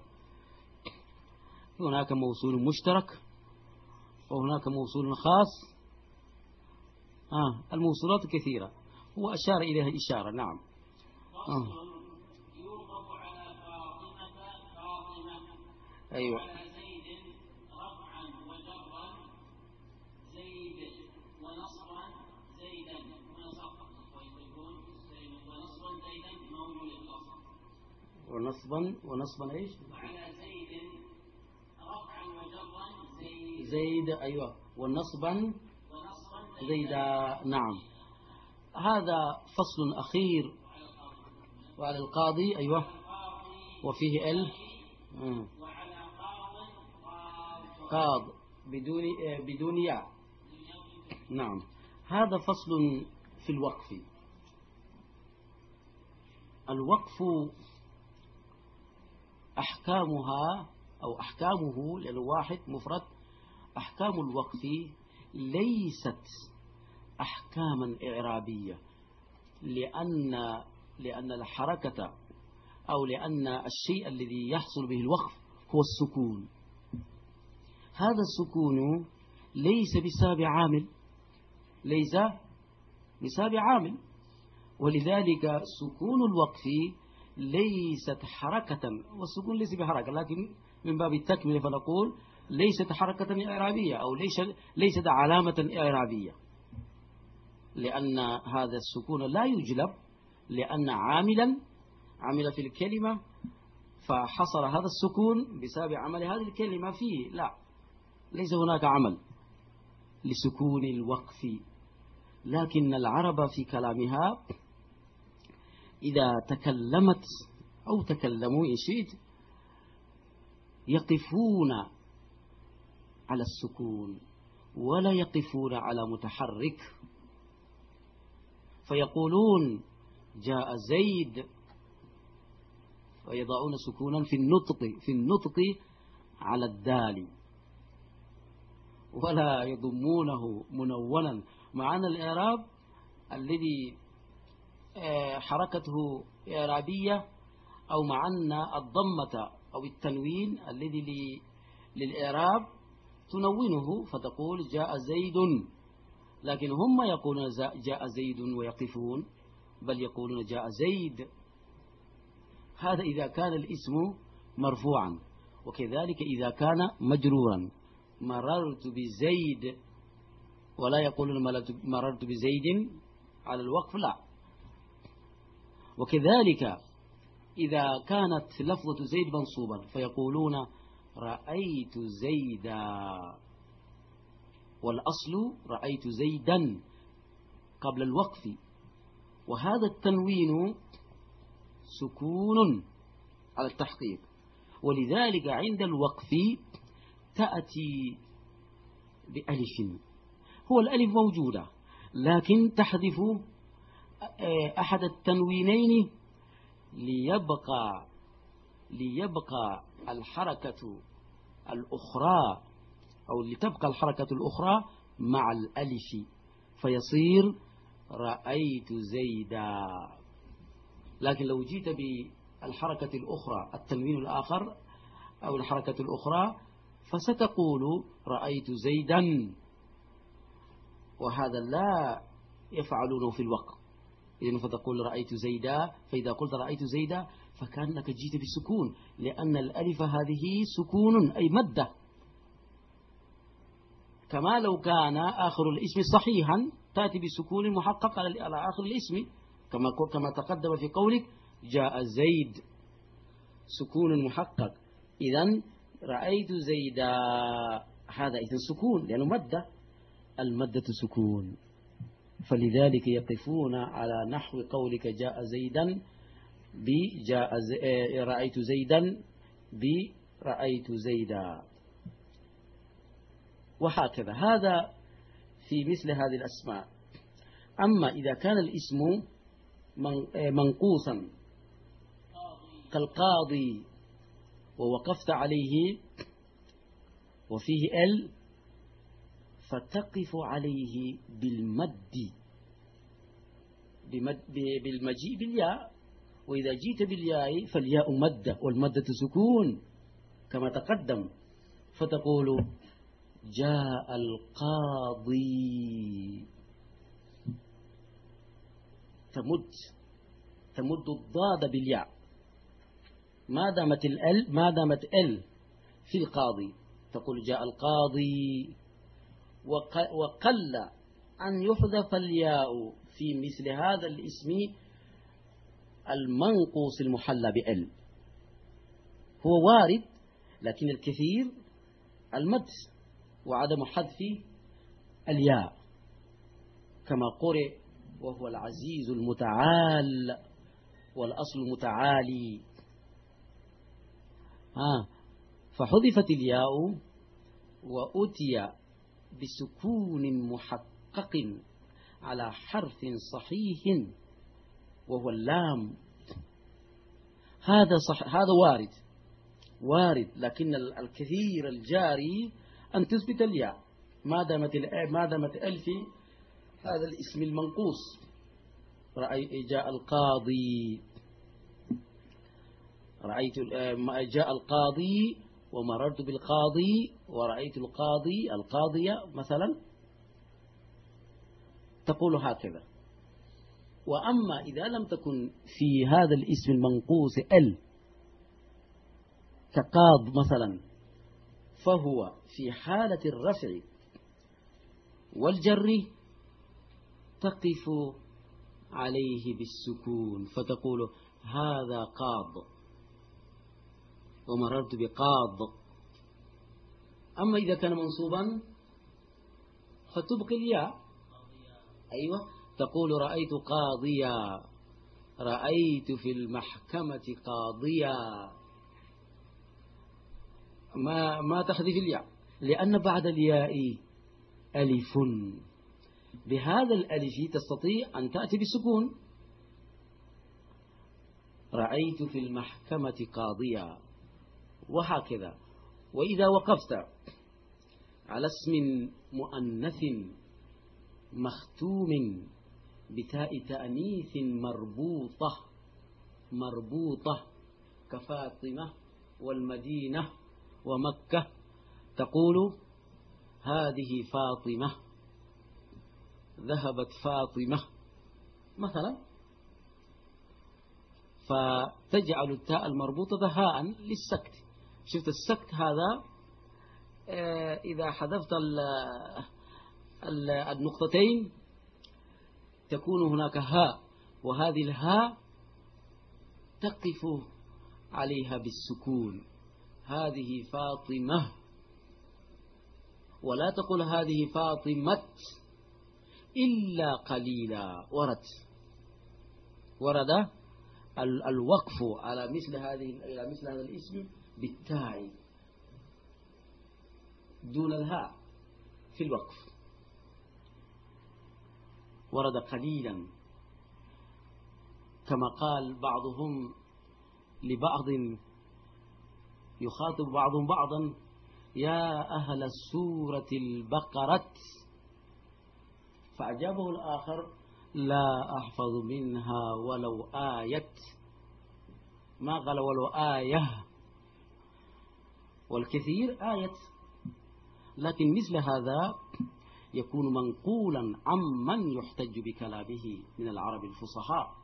هناك موصول مشترك وهناك موصول خاص. آه الموصولات كثيرة، هو أشار إليها إشارة. نعم. آه. يوقف على فاطمة فاطمة، أيوة. وعلى زيد رفعا وجرا زيد، ونصبا زيدا ونصبا ونصبا زيدا موجود الأصل. ونصبا ونصبا إيش؟ وعلى زيد رفعا وجرا زيد زيد. أيوة. ونصبا ونصبا زيدا. نعم. هذا فصل أخير. وعلى القاضي. أيوة. وفيه ال وعلى قاض قاض بدون بدون ياء. نعم. هذا فصل في الوقف. الوقف أحكامها أو أحكامه للواحد مفرد. أحكام الوقف ليست أحكاما إعرابية، لأن لأن الحركة أو لأن الشيء الذي يحصل به الوقف هو السكون. هذا السكون ليس بسبب عامل، ليس بسبب عامل، ولذلك سكون الوقف ليست حركة، والسكون ليس بحركة، لكن من باب التكملة فنقول ليست حركة إعرابية أو ليست ليست علامة إعرابية، لأن هذا السكون لا يجلب، لأن عاملا عمل في الكلمة فحصل هذا السكون بسبب عمل هذه الكلمة فيه. لا، ليس هناك عمل لسكون الوقف. لكن العرب في كلامها إذا تكلمت أو تكلموا إن شئت يقفون على السكون ولا يقفون على متحرك، فيقولون جاء زيد ويضعون سكونا في النطق في النطق على الدال، ولا يضمونه منونا، مع أن الإعراب الذي حركته إعرابية، أو مع أن الضمة أو التنوين الذي للإعراب تنونه فتقول جاء زيد، لكن هم يقولون جاء زيد ويقفون، بل يقولون جاء زيد. هذا إذا كان الاسم مرفوعا، وكذلك إذا كان مجرورا، مررت بزيد، ولا يقولون مررت بزيد على الوقف، لا. وكذلك إذا كانت لفظة زيد منصوبا فيقولون رأيت زيدا، والأصل رأيت زيدا قبل الوقف، وهذا التنوين سكون على التحقيق، ولذلك عند الوقف تأتي بألف. هو الألف موجودة، لكن تحذف أحد التنوينين ليبقى ليبقى الحركة الأخرى أو لتبقى الحركة الأخرى مع الألف فيصير رأيت زيدا. لكن لو جيت بالحركة الأخرى التنوين الآخر أو الحركة الأخرى فستقول رأيت زيدا، وهذا لا يفعلونه في الوقف. إذن فتقول رأيت زيدا، فإذا قلت رأيت زيدا فكأنك جيت بالسكون، لأن الألف هذه سكون أي مدة، كما لو كان آخر الاسم صحيحا تأتي بسكون محقق على آخر الاسم، كما كما تقدم في قولك جاء زيد سكون محقق. إذن رأيت زيدا هذا إذن سكون لأنه مدة، المدة سكون، فلذلك يقفون على نحو قولك جاء زيدا بجاء زي رأيت زيدا برأيت زيدا، وهكذا. هذا في مثل هذه الأسماء. أما إذا كان الاسم منقوصا كالقاضي ووقفت عليه وفيه ال فتقف عليه بالمد بالمجيء بالياء، وإذا جيت بالياء فالياء مدة والمدة سكون كما تقدم، فتقول جاء القاضي، تمد تمد الضاد بالياء ما دامت ال ما دامت ال في القاضي، تقول جاء القاضي. وقل أن يحذف الياء في مثل هذا الاسم المنقوص المحلى بال، هو وارد، لكن الكثير المد وعدم حذف الياء كما قرئ وهو العزيز المتعال والأصل متعالي. ها فحذفت الياء وأتي بسكون محقق على حرف صحيح وهو اللام، هذا صح، هذا وارد وارد، لكن الكثير الجاري أن تثبت الياء ما دامت ما دامت ال في هذا الاسم المنقوص. رأي جاء القاضي، رأيت جاء القاضي ومررت بالقاضي ورأيت القاضي القاضية مثلا، تقول هكذا. وأما إذا لم تكن في هذا الاسم المنقوص ال كقاض مثلا، فهو في حالة الرفع والجر تقف عليه بالسكون فتقول هذا قاض ومررت بقاض. أما إذا كان منصوبا فتبقي الياء، أيوة، تقول رأيت قاضيا، رأيت في المحكمة قاضيا، ما ما تحذف الياء، لأن بعد الياء ألف، بهذا الألف تستطيع أن تأتي بالسكون، رأيت في المحكمة قاضيا، وهكذا. وإذا وقفت على اسم مؤنث مختوم بتاء تأنيث مربوطة مربوطة كفاطمة والمدينة ومكة، تقول هذه فاطمة، ذهبت فاطمة مثلا، فتجعل التاء المربوطة هاء للسكت. شفت السكت هذا إذا حذفت النقطتين تكون هناك هاء، وهذه الهاء تقف عليها بالسكون، هذه فاطمة، ولا تقول هذه فاطمة إلا قليلا. ورد ورد الوقف على مثل هذه على مثل هذا الاسم بالتاء دون الهاء في الوقف، ورد قليلا، كما قال بعضهم لبعض يخاطب بعضهم بعضا: يا أهل السورة البقرة، فأجابه الآخر: لا أحفظ منها ولو آية. ما قال ولو آية، والكثير آية. لكن مثل هذا يكون منقولا عمن يحتج بكلامه من العرب الفصحاء،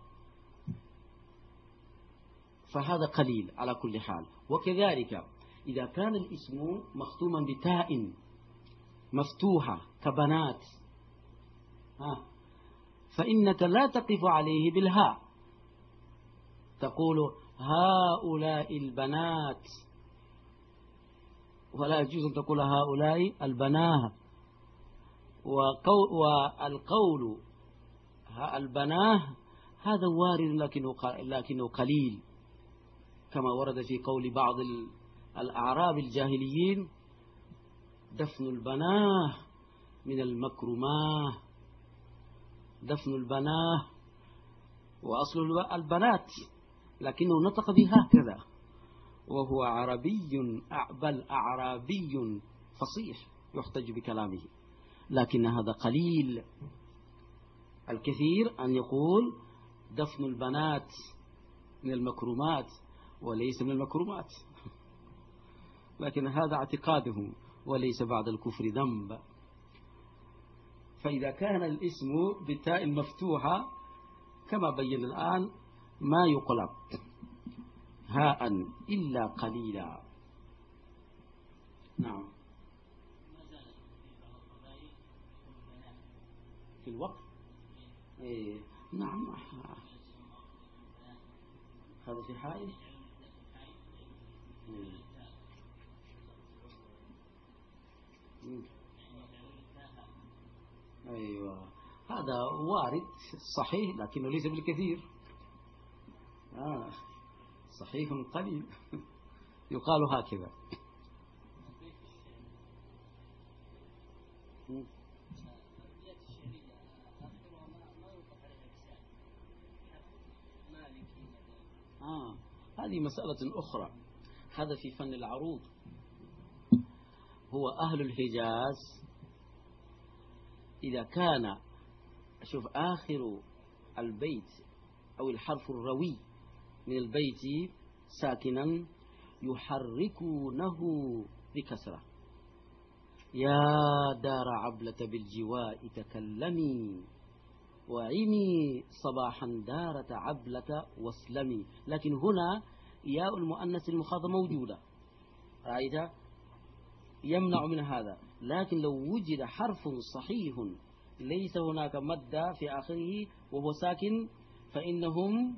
فهذا قليل على كل حال. وكذلك إذا كان الاسم مختوما بتاء مفتوحة كبنات، ها، فإنك لا تقف عليه بالهاء، تقول هؤلاء البنات، ولا يجوز أن تقول هؤلاء البنات. والقول البناه هذا وارد لكنه لكنه قليل، كما ورد في قول بعض الأعراب الجاهليين: دفن البناه من المكرماه. دفن البناه وأصل البنات، لكنه نطق بها كذا، وهو عربي بل أعرابي فصيح يحتج بكلامه، لكن هذا قليل. الكثير أن يقول دفن البنات من المكرمات وليس من المكرمات، لكن هذا اعتقادهم وليس بعد الكفر ذنب. فإذا كان الاسم بالتاء المفتوحة كما بين الآن ما يقلب هاء إلا قليلا. نعم. في الوقت إيه. نعم، هذا في حائل. أيوة، هذا وارد صحيح لكنه ليس بالكثير. آه صحيح قليل. يقال هكذا. آه هذه مسألة أخرى، هذا في فن العروض. هو أهل الحجاز إذا كان، شوف، آخر البيت أو الحرف الروي من البيت ساكنا يحركونه بكسرة: يا دار عبلة بالجواء تكلمي وعيني صباحا دارة عبلة واسلمي. لكن هنا ياء المؤنث المخاطب موجودة، رأيت، يمنع من هذا. لكن لو وجد حرف صحيح ليس هناك مد في آخره وهو ساكن فإنهم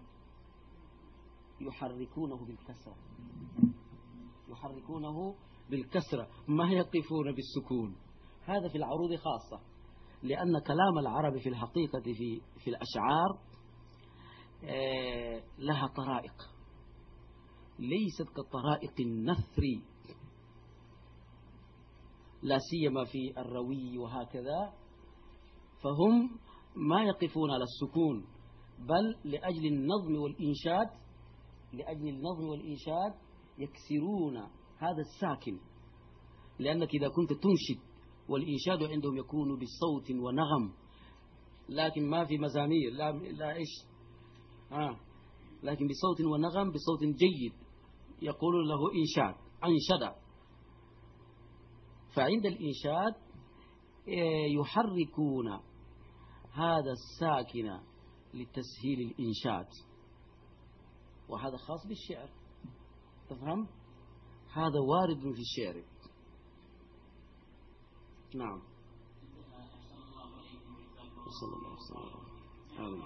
يحركونه بالكسرة، يحركونه بالكسرة ما يقفون بالسكون. هذا في العروض خاصة، لأن كلام العرب في الحقيقة في في الأشعار لها طرائق ليست كطرائق النثر، لا سيما في الروي وهكذا، فهم ما يقفون على السكون، بل لأجل النظم والإنشاد لأجل النظم والإنشاد يكسرون هذا الساكن. لأنك إذا كنت تنشد والإنشاد عندهم يكون بصوت ونغم، لكن ما في مزامير، لا لا إيش آه لكن بصوت ونغم، بصوت جيد يقول له إنشاد، أنشد. فعند الإنشاد يحركون هذا الساكن لتسهيل الإنشاد، وهذا خاص بالشعر، تفهم؟ هذا وارد في الشعر. نعم. صلى الله عليه وسلم.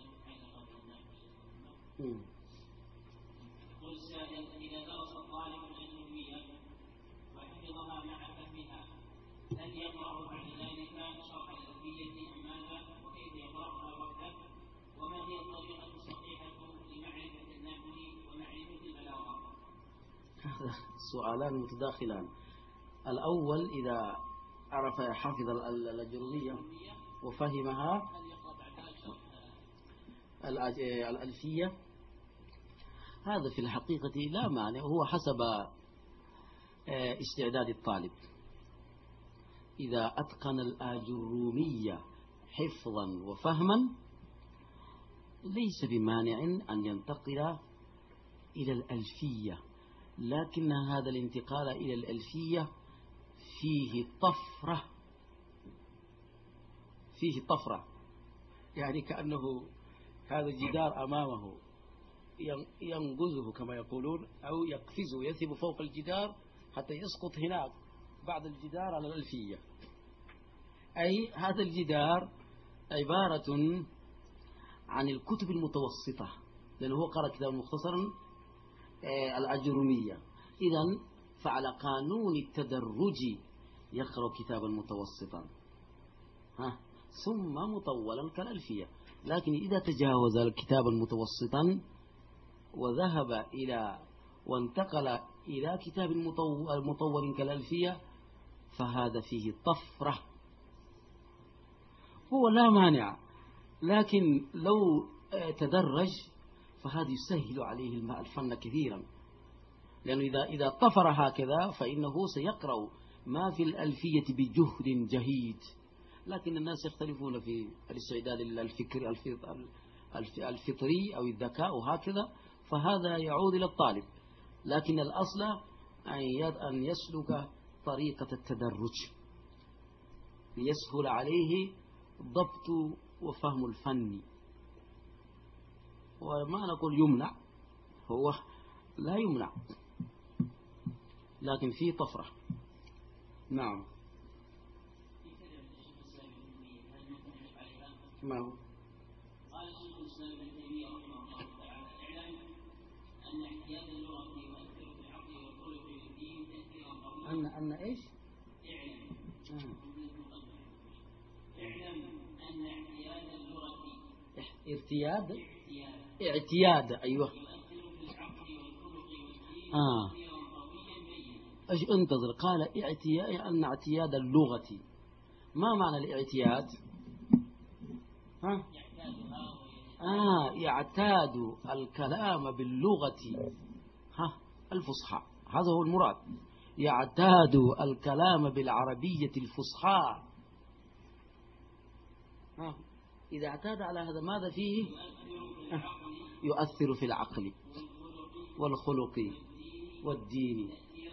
يقول السائل: إذا درس الطالب الأجنبية وحفظها مع فهمها هل يقرأ بعد ذلك شرح الألفية أم ماذا؟ وكيف يقرأها وحده؟ وما هي الطريقة الصحيحة لمعرفة النحو ومعرفة البلاغة؟ هذا سؤالان متداخلان. الأول إذا عرف حافظ الأجرومية وفهمها الألفية، هذا في الحقيقة لا مانع، هو حسب استعداد الطالب. إذا أتقن الآجرومية حفظا وفهما ليس بمانع أن ينتقل إلى الألفية، لكن هذا الانتقال إلى الألفية فيه طفرة فيه طفرة يعني كأنه هذا الجدار أمامه ينقذه كما يقولون، أو يقفزه يثب فوق الجدار حتى يسقط هناك بعد الجدار على الألفية. أي هذا الجدار عبارة عن الكتب المتوسطة، لأنه هو قرأ كتاب مختصرا الأجرومية، إذن فعلى قانون التدرج يقرأ كتابا متوسطا ها ثم مطولا كالألفية. لكن إذا تجاوز الكتاب المتوسطا وذهب إلى وانتقل إلى كتاب مطول كالألفية فهذا فيه طفرة. هو لا مانع، لكن لو تدرج فهذا يسهل عليه الفن كثيرا، لأنه إذا إذا طفر هكذا فإنه سيقرأ ما في الألفية بجهد جهيد. لكن الناس يختلفون في الاستعداد للفكر الفطري أو الذكاء وهكذا، فهذا يعود إلى الطالب. لكن الأصل أن يسلك طريقة التدرج ليسهل عليه ضبط وفهم الفن. وما نقول يمنع، هو لا يمنع، لكن فيه طفرة. نعم. ما هو؟ قال شيخ الإسلام ابن تيمية رحمه الله تعالى: اعلم أن احتياج اللغة يؤثر في العقل والخلق والدين تأثيرا قويا. أن أن إيش؟ اعلم آه. اعلم أن احتياج اللغة ارتياد اعتياد اعتياد أيوه يؤثر في العقل والخلق والدين آه. تأثيرا قويا بينا. ايش انتظر؟ قال اعتياد أن اعتياد اللغة. ما معنى الاعتياد؟ ها؟ آه يعتاد الكلام باللغة ها الفصحى، هذا هو المراد. يعتاد الكلام بالعربية الفصحى. ها إذا اعتاد على هذا ماذا فيه؟ آه. يؤثر في العقل والخلق والدين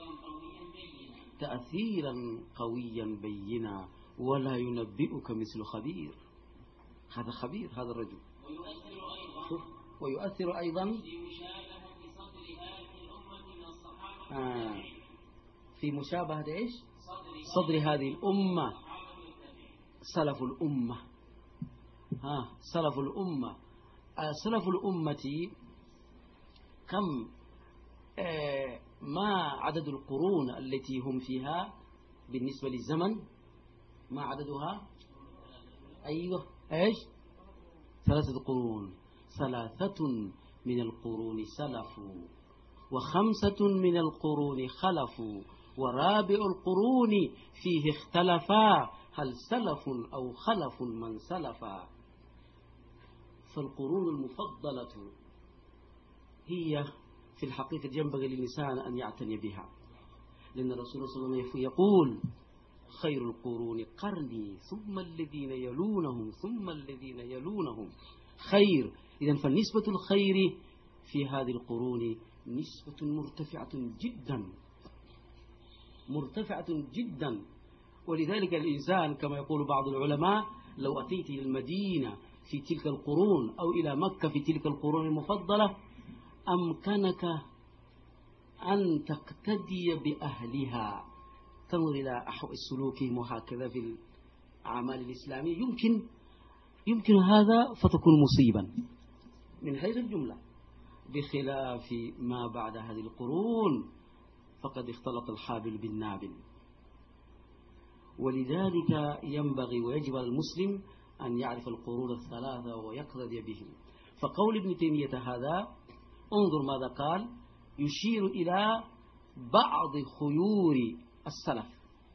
تأثيرا قويا بينا، ولا ينبئك مثل خبير. هذا خبير هذا الرجل. شوف ويؤثر أيضا في مشابهة صدر هذه الأمة من الصحابة آه. في مشابهة إيش؟ صدر هذه الأمة سلف الأمة. ها سلف الأمة آه سلف الأمة كم آه ما عدد القرون التي هم فيها بالنسبة للزمن؟ ما عددها؟ أيوه إيش؟ ثلاثة قرون. ثلاثة من القرون سلفوا، وخمسة من القرون خلفوا، ورابع القرون فيه اختلفا هل سلف أو خلف من سلفا. فالقرون المفضلة هي في الحقيقة ينبغي للإنسان أن يعتني بها، لأن الرسول صلى الله عليه وسلم يقول: خير القرون قرني ثم الذين يلونهم ثم الذين يلونهم. خير، إذن فالنسبة الخير في هذه القرون نسبة مرتفعة جدا مرتفعة جدا. ولذلك الإنسان كما يقول بعض العلماء: لو أتيت إلى المدينة في تلك القرون أو إلى مكة في تلك القرون المفضلة أمكنك أن تقتدي بأهلها، تنظر إلى سلوكهم وهكذا في الأعمال الإسلامية، يمكن يمكن هذا فتكون مصيبا من حيث الجملة، بخلاف ما بعد هذه القرون فقد اختلط الحابل بالنابل. ولذلك ينبغي ويجب على المسلم أن يعرف القرون الثلاثة ويقتدي بهم. فقول ابن تيمية هذا انظر ماذا قال: يشير إلى بعض خيور السلف.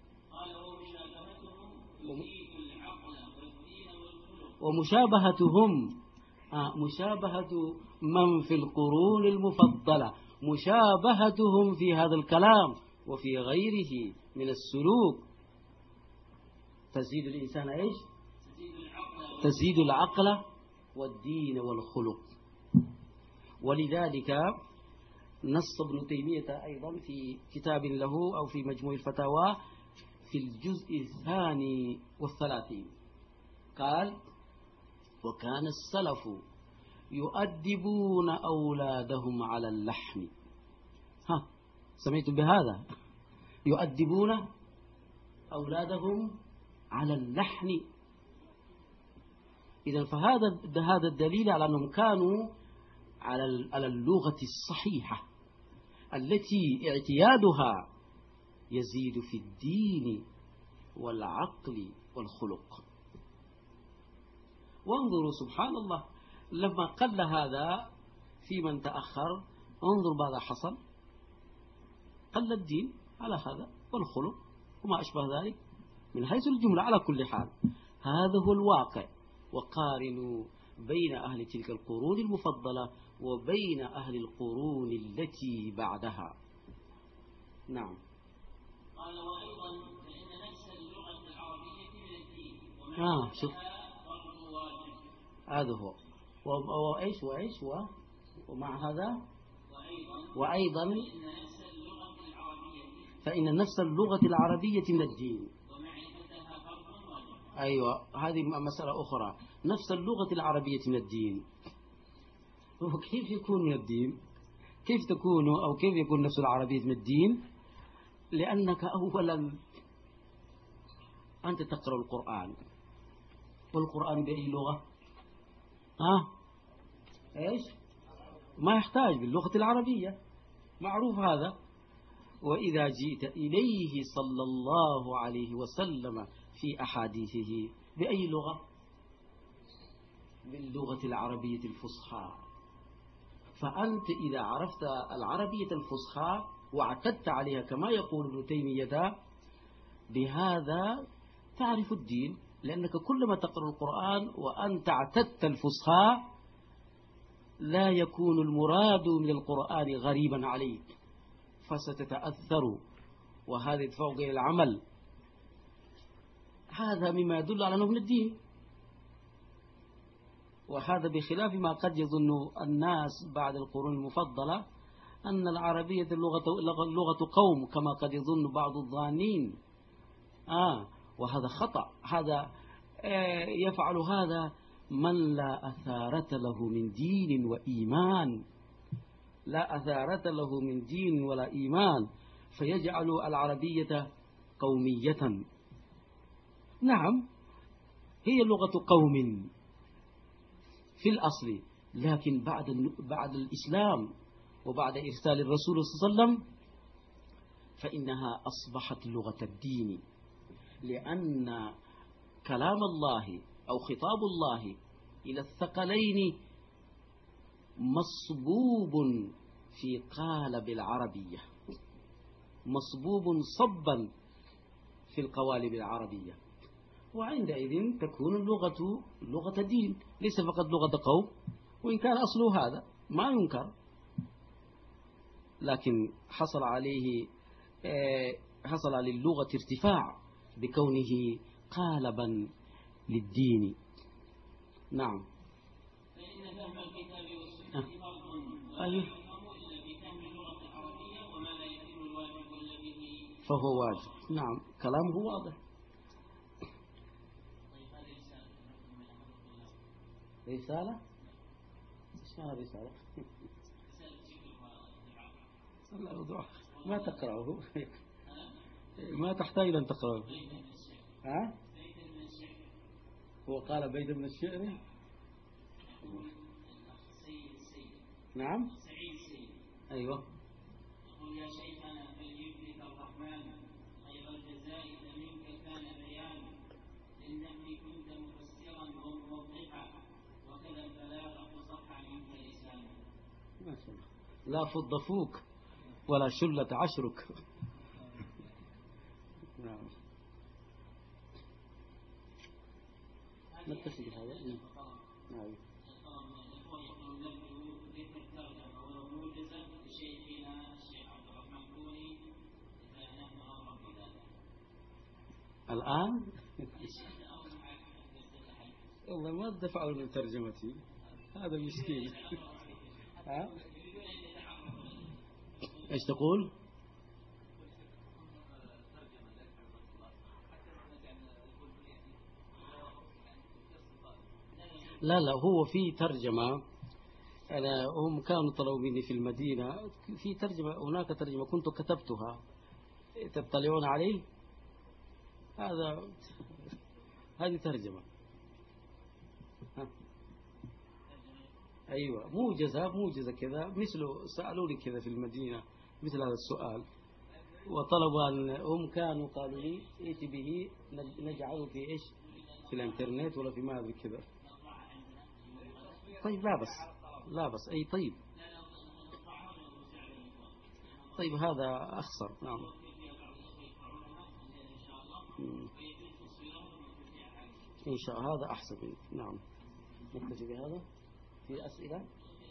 ومشابهتهم آه مشابهة من في القرون المفضلة، مشابهتهم في هذا الكلام وفي غيره من السلوك تزيد الإنسان إيش؟ تزيد العقل والدين والخلق. ولذلك نص ابن تيمية أيضا في كتاب له أو في مجموع الفتاوى في الجزء الثاني والثلاثين قال: وكان السلف يؤدبون أولادهم على اللحن. ها، سمعتم بهذا؟ يؤدبون أولادهم على اللحن. إذن فهذا هذا الدليل على أنهم كانوا على على اللغة الصحيحة التي اعتيادها يزيد في الدين والعقل والخلق. وانظروا سبحان الله، لما قل هذا في من تأخر، انظر ماذا حصل. قل الدين على هذا والخلق وما أشبه ذلك من حيث الجملة. على كل حال هذا هو الواقع. وقارنوا بين أهل تلك القرون المفضلة وبين أهل القرون التي بعدها. نعم. قال: وأيضا فإن نفس اللغة العربية من الدين آه شوف فرض واجب. هذا هو. وإيش وإيش و ومع هذا وأيضا وأيضا فإن نفس اللغة العربية فإن نفس اللغة العربية من الدين. ومعرفتها فرض واجب. أيوة، هذه مسألة أخرى. نفس اللغة العربية من الدين. وكيف يكون من الدين؟ كيف تكون أو كيف يكون نفس العربية من الدين؟ لأنك أولا أنت تقرأ القرآن، والقرآن بأي لغة؟ ها؟ إيش؟ ما يحتاج باللغة العربية، معروف هذا. وإذا جئت إليه صلى الله عليه وسلم في أحاديثه بأي لغة؟ باللغة العربية الفصحى. فأنت إذا عرفت العربية الفصحى واعتدت عليها كما يقول ابن تيمية، بهذا تعرف الدين، لأنك كلما تقرأ القرآن وأنت اعتدت الفصحى لا يكون المراد من القرآن غريبا عليك، فستتأثر، وهذا يدفعك إلى العمل. هذا مما يدل على أنه من الدين. وهذا بخلاف ما قد يظن الناس بعد القرون المفضلة أن العربية اللغة لغة قوم كما قد يظن بعض الظانين. آه وهذا خطأ. هذا آه يفعل هذا من لا أثارة له من دين وإيمان، لا أثارة له من دين ولا إيمان، فيجعل العربية قومية. نعم، هي لغة قوم في الأصل، لكن بعد بعد الإسلام وبعد إرسال الرسول صلى الله عليه وسلم فإنها أصبحت لغة الدين، لأن كلام الله أو خطاب الله إلى الثقلين مصبوب في قالب العربية، مصبوب صبا في القوالب العربية، وعندئذ تكون اللغة لغة دين، ليس فقط لغة قوم، وإن كان أصله هذا ما ينكر، لكن حصل عليه حصل للغة ارتفاع بكونه قالبا للدين. نعم. فإن فهم الكتاب والسنة فرض أيه. ولا يفهم إلا بفهم اللغة العربية، وما لا يتم الواجب الذي فهو واجب. نعم، كلامه واضح. طيب هذه رسالة من أحد الطلاب. رسالة؟ إيش معنى رسالة؟ رسالة ذكر ودعاء. الله يوضح. ما تقرأه. ما تحتاج أن تقرأه. بيت من الشعر. ها؟ بيت من الشعر. هو قال بيت من الشعر. الأخ سيد سيد. نعم. سعيد سيد. أيوة. يقول: يا شيخنا فليبلك الرحمن خير الجزاء منك كان بيان، للنحو كنت مفسرا وموضحا، وكذا البلاغة صح منك لسانا. ما شاء الله. لا فض فوك ولا شلة عشرك. نعم. نكتفي بهذا. نعم. يقول نبدو ذكر الترجمة ولو موجزة لشيخنا الشيخ عبد الرحمن كوني الآن والله ما دفعوا من ترجمتي هذا مسكين. ها ايش تقول؟ لا لا هو في ترجمة، أنا هم كانوا طلبوا مني في المدينة في ترجمة، هناك ترجمة كنت كتبتها تطلعون عليه، هذا هذه ترجمة. ها. أيوة موجزة موجزة كذا، مثله سألوني كذا في المدينة مثل هذا السؤال، وطلبوا أن هم كانوا قالوا لي ائت به نجعله في إيش في الانترنت ولا في ما أدري كذا. طيب لا بس لا بس أي طيب طيب هذا أخسر. نعم إن شاء الله هذا أحسن. نعم نكتفي بهذا. في أسئلة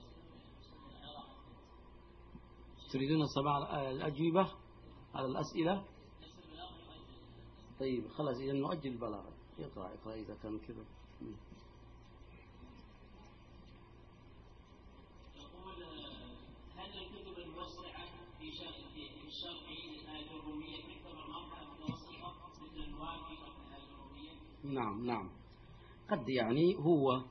تريدون سماع الأجوبة على الأسئلة؟ طيب خلاص إذا نؤجل البلاغة. يقرأ يقرأ إذا كان كذا. يقول هل الكتب الموسعة في الشرح الأجرومية تعتبر مرحلة متوسطة مثل الوافي والأجرومية؟ نعم نعم قد يعني هو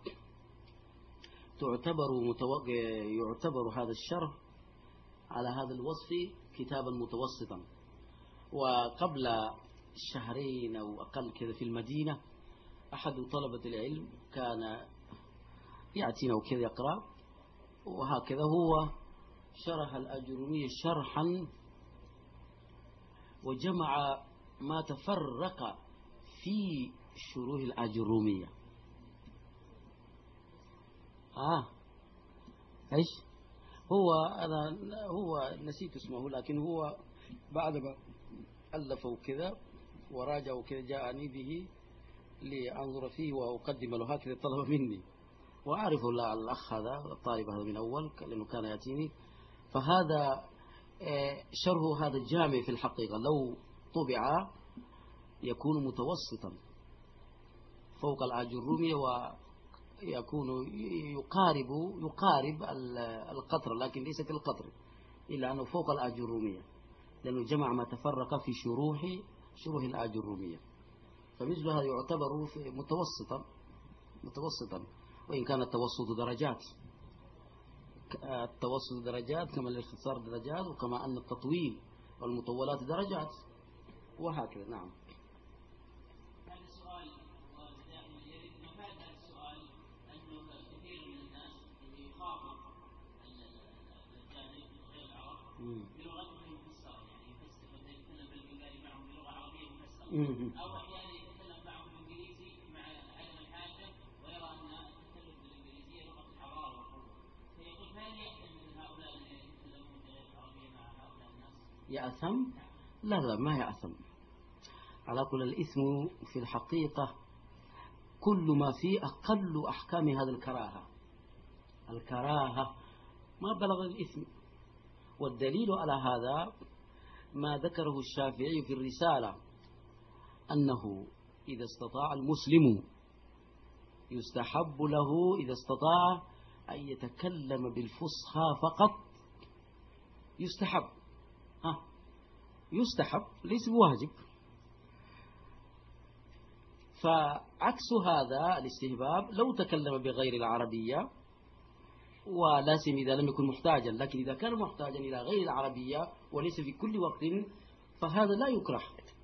تعتبر متو... يعتبر هذا الشرح على هذا الوصف كتابا متوسطا. وقبل شهرين أو أقل كذا في المدينة أحد طلبة العلم كان يأتينا وكذا يقرأ، وهكذا هو شرح الأجرومية شرحا وجمع ما تفرق في شروح الأجرومية. آه إيش هو أنا هو نسيت اسمه، لكن هو بعد ما ألفوا كذا وراجعوا كذا جاءني به لأنظر فيه وأقدم له، هكذا طلب مني، وأعرف الأخ هذا الطالب هذا من أول لأنه كان يأتيني. فهذا شرح هذا الجامع في الحقيقة لو طبع يكون متوسطا فوق الأجرومية ويكون يقارب يقارب القطر، لكن ليس كالقطر إلا أنه فوق الأجرومية، لأنه جمع ما تفرق في شروح شروح الأجرومية. فمثل هذا يعتبر متوسطا متوسطا وإن كان التوسط درجات، التوسط درجات كما الاختصار درجات، وكما أن التطويل والمطولات درجات وهكذا. نعم. هذا السؤال دائما يرد مفاد هذا السؤال أنه كثير من الناس يخاطب الجانب غير العرب بلغتهم المفسرة، يعني يفسر مثلا يتكلم بالبنغالي معهم بلغة عربية مفسرة، أو أحيانا يتكلم معهم بالإنجليزي مع عدم الحاجة ويرى أن التكلم بالإنجليزية لغة الحضارة والقوة، فيقول هل يأثم من هؤلاء أن يتكلمون بغير العربية مع هؤلاء الناس؟ يأثم؟ لا لا ما يأثم. على كل الإثم في الحقيقة كل ما فيه أقل أحكام هذا الكراهة، الكراهة ما بلغ الإثم. والدليل على هذا ما ذكره الشافعي في الرسالة أنه إذا استطاع المسلم يستحب له إذا استطاع أن يتكلم بالفصحى فقط، يستحب ها يستحب ليس بواجب. فعكس هذا الاستهباب لو تكلم بغير العربية، ولازم إذا لم يكن محتاجا، لكن إذا كان محتاجا إلى غير العربية وليس في كل وقت فهذا لا يكره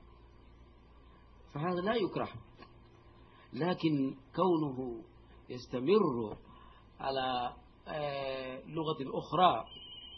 فهذا لا يكره لكن كونه يستمر على لغة أخرى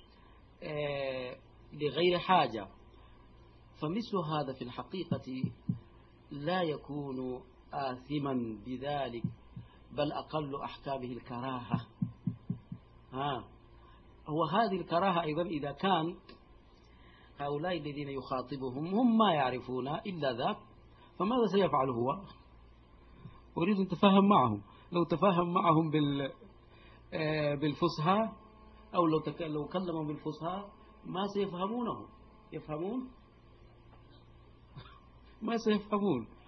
لغير حاجة، فمثل هذا في الحقيقة لا يكون آثما بذلك، بل أقل أحكامه الكراهة. ها هو هذه الكراهة أيضا إذا كان هؤلاء الذين يخاطبهم هم ما يعرفون إلا ذاك، فماذا سيفعل هو؟ أريد أن تفهم معهم. لو تفهم معهم بال بالفصحى أو لو لو كلموا بالفصحى ما سيفهمونه، يفهمون؟ ما سيفهمون.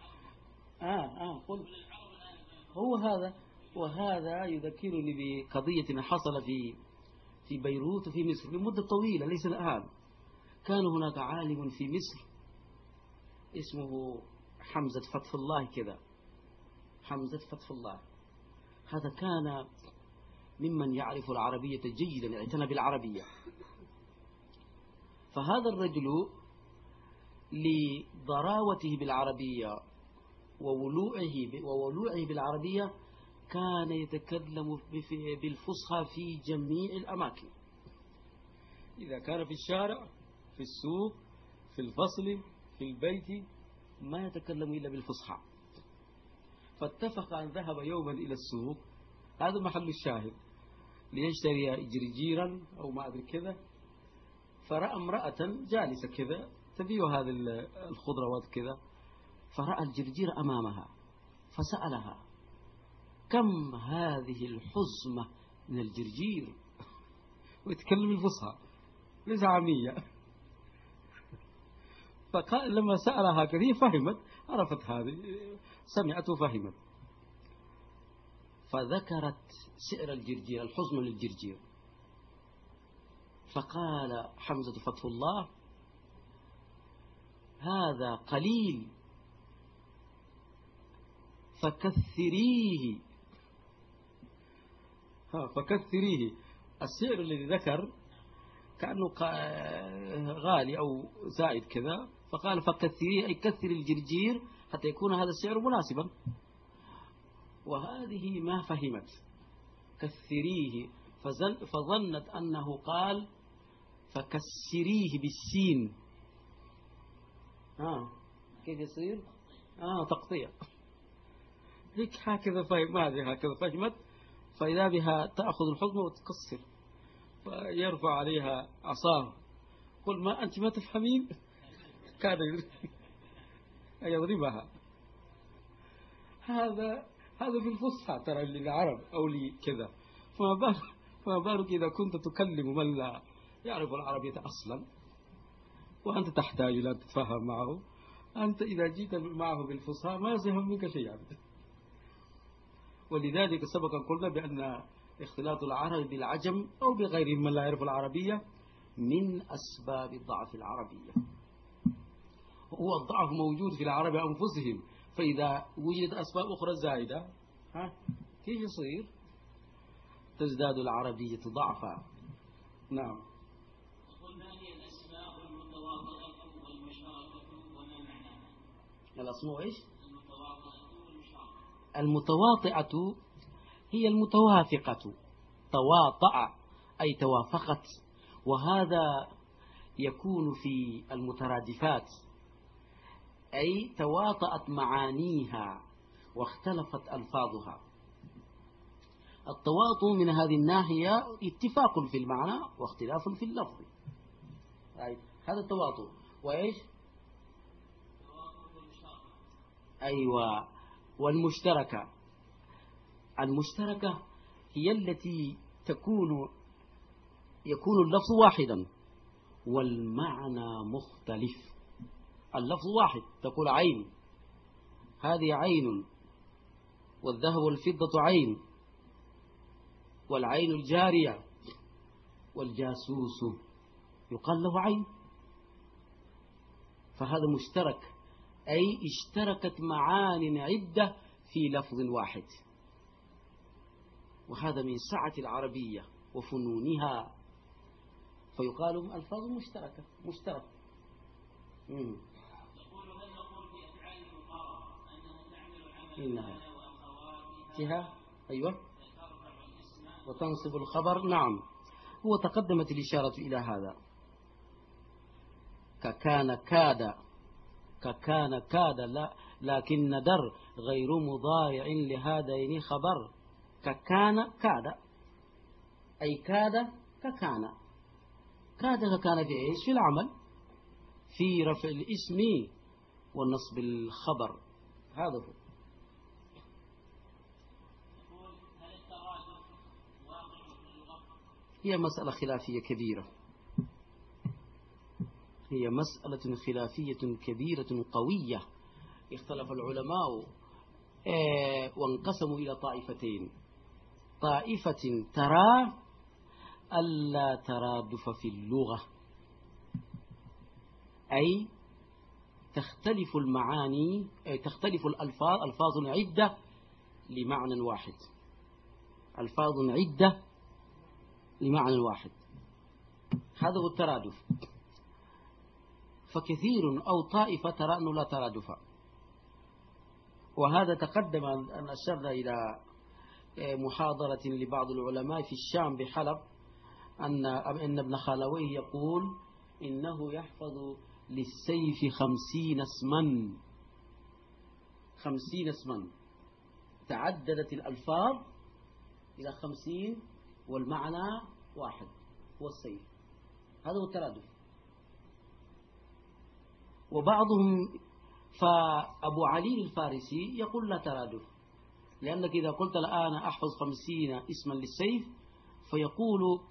آه آه قل. هو هذا، وهذا يذكرني بقضية حصل في في بيروت وفي مصر لمدة طويلة ليس الآن. كان هناك عالم في مصر اسمه حمزة فتح الله كذا، حمزة فتح الله. هذا كان ممن يعرف العربية جيدا، اعتنى بالعربية. فهذا الرجل لضراوته بالعربية وولوعه وولوعه بالعربية كان يتكلم بالفصحى في جميع الأماكن. إذا كان في الشارع، في السوق، في الفصل، في البيت، ما يتكلم إلا بالفصحى. فاتفق أن ذهب يوما إلى السوق، هذا محل الشاهد، ليشتري جرجيرا أو ما أدري كذا. فرأى امرأة جالسة كذا تبيع هذه الخضروات كذا، فرأى الجرجير أمامها فسألها: كم هذه الحزمة من الجرجير؟ ويتكلم الفصحى ليس عامية. فقال لما سألها كذا فهمت، عرفت هذه، سمعت وفهمت. فذكرت سعر الجرجير، الحزمة للجرجير. فقال حمزة فتح الله: هذا قليل فكثريه. ها فكثريه، السعر الذي ذكر كأنه غالي أو زائد كذا، فقال فكثريه أي كثر الجرجير حتى يكون هذا السعر مناسبا. وهذه ما فهمت، كثريه، فظنت أنه قال فكسريه بالسين. آه كيف يصير؟ آه تقطيع. هيك هكذا فهم، هذه هكذا فهمت. فإذا بها تأخذ الحزمة وتكسر، فيرفع عليها عصاه: قل ما أنت ما تفهمين. كان يضربها. هذا هذا في الفصحى ترى للعرب أو لكذا، فما بالك فما بالك إذا كنت تكلم من لا يعرف العربية أصلا وأنت تحتاج إلى أن تتفهم معه. أنت إذا جيت معه بالفصحى ما يفهم منك شيئا. ولذلك سبق قلنا بأن اختلاط العرب بالعجم أو بغيرهم من لا يعرف العربية من أسباب ضعف العربية. هو الضعف موجود في العرب أنفسهم، فإذا وجدت أسباب أخرى زائدة ها كيف يصير؟ تزداد العربية ضعفا. نعم. قلنا هي الأسماء المتواطئة والمشتركة وما معناها. الأسماء إيش؟ المتواطئة والمشتركة. المتواطئة هي المتوافقة، تواطأ أي توافقت، وهذا يكون في المترادفات، أي تواطأت معانيها واختلفت ألفاظها. التواطؤ من هذه الناحية اتفاق في المعنى واختلاف في اللفظ، أي هذا التواطؤ. وإيش؟ أيوة. والمشتركة، المشتركة هي التي تكون يكون اللفظ واحدا والمعنى مختلف. اللفظ واحد، تقول عين، هذه عين، والذهب والفضة عين، والعين الجارية، والجاسوس يقال له عين. فهذا مشترك، أي اشتركت معان عدة في لفظ واحد. وهذا من سعة العربية وفنونها، فيقال ألفاظ مشتركة مشترك. يقول هل نقول في أفعال المقارنة أنه تعمل عمل وأخواتها؟ أيوة. وتنصب الخبر. نعم، هو تقدمت الإشارة إلى هذا. ككان كاد، ككان كاد، لا لكن در غير مضارع لهذين خبر. ككان كاد أي كاد ككان، كاد ككان في إيش؟ في العمل، في رفع الاسم والنصب الخبر. هذا هو. هي مسألة خلافية كبيرة، هي مسألة خلافية كبيرة قوية. اختلف العلماء وانقسموا إلى طائفتين. طائفة ترى ألا ترادف في اللغة، أي تختلف المعاني، أي تختلف الألفاظ، ألفاظ عدة لمعنى واحد، ألفاظ عدة لمعنى واحد، هذا هو الترادف. فكثير أو طائفة ترى أنه لا ترادف، وهذا تقدم أن أشرنا إلى محاضرة لبعض العلماء في الشام بحلب أن أن ابن خالويه يقول إنه يحفظ للسيف خمسين اسما، خمسين اسما، تعددت الألفاظ إلى خمسين والمعنى واحد هو السيف، هذا هو الترادف. وبعضهم فأبو علي الفارسي يقول لا ترادف، لأنك إذا قلت الآن أحفظ خمسين اسما للسيف فيقول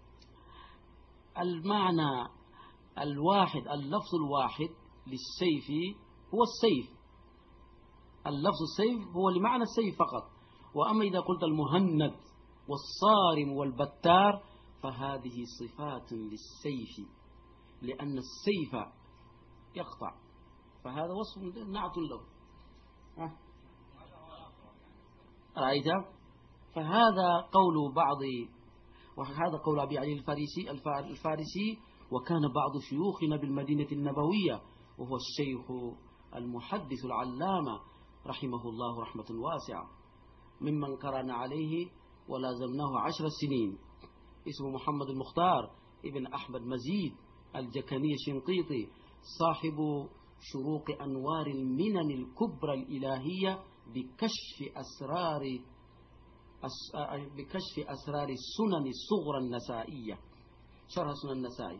المعنى الواحد، اللفظ الواحد للسيف هو السيف، اللفظ السيف هو لمعنى السيف فقط. وأما إذا قلت المهند والصارم والبتار فهذه صفات للسيف، لأن السيف يقطع، فهذا وصف نعت له. أه؟ رأيت؟ فهذا قول بعض، وهذا قول أبي علي الفارسي الفارسي وكان بعض شيوخنا بالمدينة النبوية، وهو الشيخ المحدث العلامة رحمه الله رحمة واسعة، ممن قرأنا عليه ولازمناه عشر سنين، اسمه محمد المختار ابن أحمد مزيد الجكني الشنقيطي، صاحب شروق أنوار المنن الكبرى الإلهية بكشف أسرار بكشف أسرار السنن الصغرى النسائية، شرح سنن النسائي.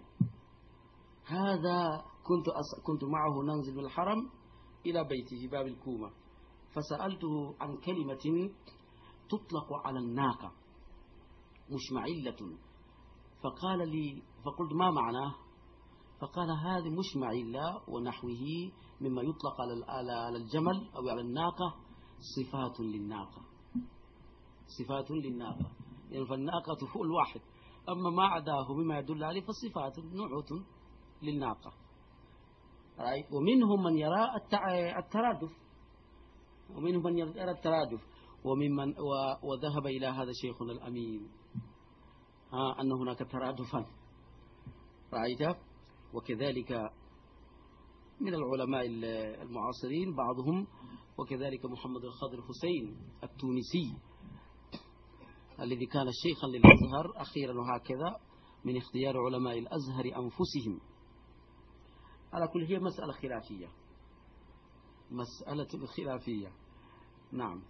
هذا كنت أس... كنت معه ننزل بالحرم إلى بيته في باب الكومة، فسألته عن كلمة تطلق على الناقة مشمعلة، فقال لي، فقلت ما معناه؟ فقال هذه مشمعلة ونحوه مما يطلق على الجمل أو على الناقة صفات للناقة، صفات للناقة، يعني فالناقة هو الواحد، أما ما عداه مما يدل عليه فالصفات نعوت للناقة. ومنهم من يرى الترادف، ومنهم من يرى الترادف وممن وذهب إلى هذا شيخنا الأمين ها أن هناك ترادفا، رأيت؟ وكذلك من العلماء المعاصرين بعضهم، وكذلك محمد الخضر حسين التونسي الذي كان شيخا للأزهر أخيرا، وهكذا من اختيار علماء الأزهر أنفسهم. على كل هي مسألة خلافية، مسألة خلافية. نعم.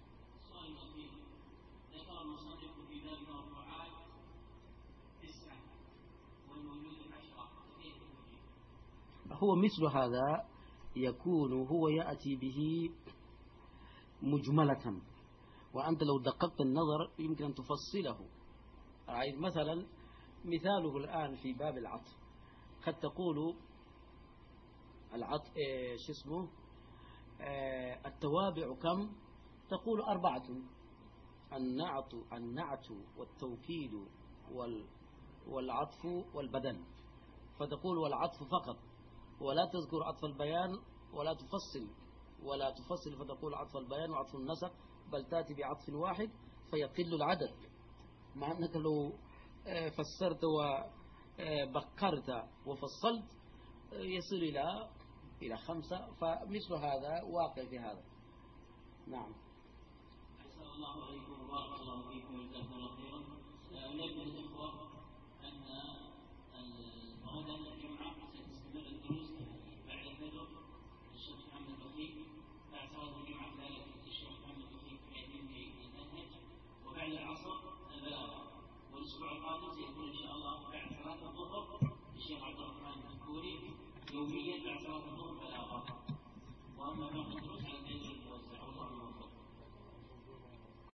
هو مثل هذا يكون، هو يأتي به مجملة، وأنت لو دققت النظر يمكن أن تفصله. مثلا مثاله الآن في باب العطف، قد تقول العطف إيه شو اسمه إيه التوابع كم؟ تقول أربعة، النعت النعت والتوكيد وال والعطف والبدل، فتقول والعطف فقط ولا تذكر عطف البيان ولا تفصل ولا تفصل فتقول عطف البيان وعطف النسق، بل تأتي بعطف واحد فيقل العدد، مع أنك لو فسرت وبكرت وفصلت يصل إلى إلى خمسة، فمثل هذا واقع في هذا. نعم. أحسن الله عليكم وبارك الله فيكم وجزاكم الله خيرا. أولاد الإخوة أن غدا الجمعة ستستمر الدروس بعد الفجر الشيخ محمد بخيت، بعد صلاة الجمعة كذلك الشيخ محمد بخيت ينهي المنهج، وبعد العصر البلاغة، والأسبوع القادم سيكون إن شاء الله بعد صلاة الظهر الشيخ عبد الرحمن الكوري يوميا بعد صلاة الظهر بلاغة، وأما باقي الدروس على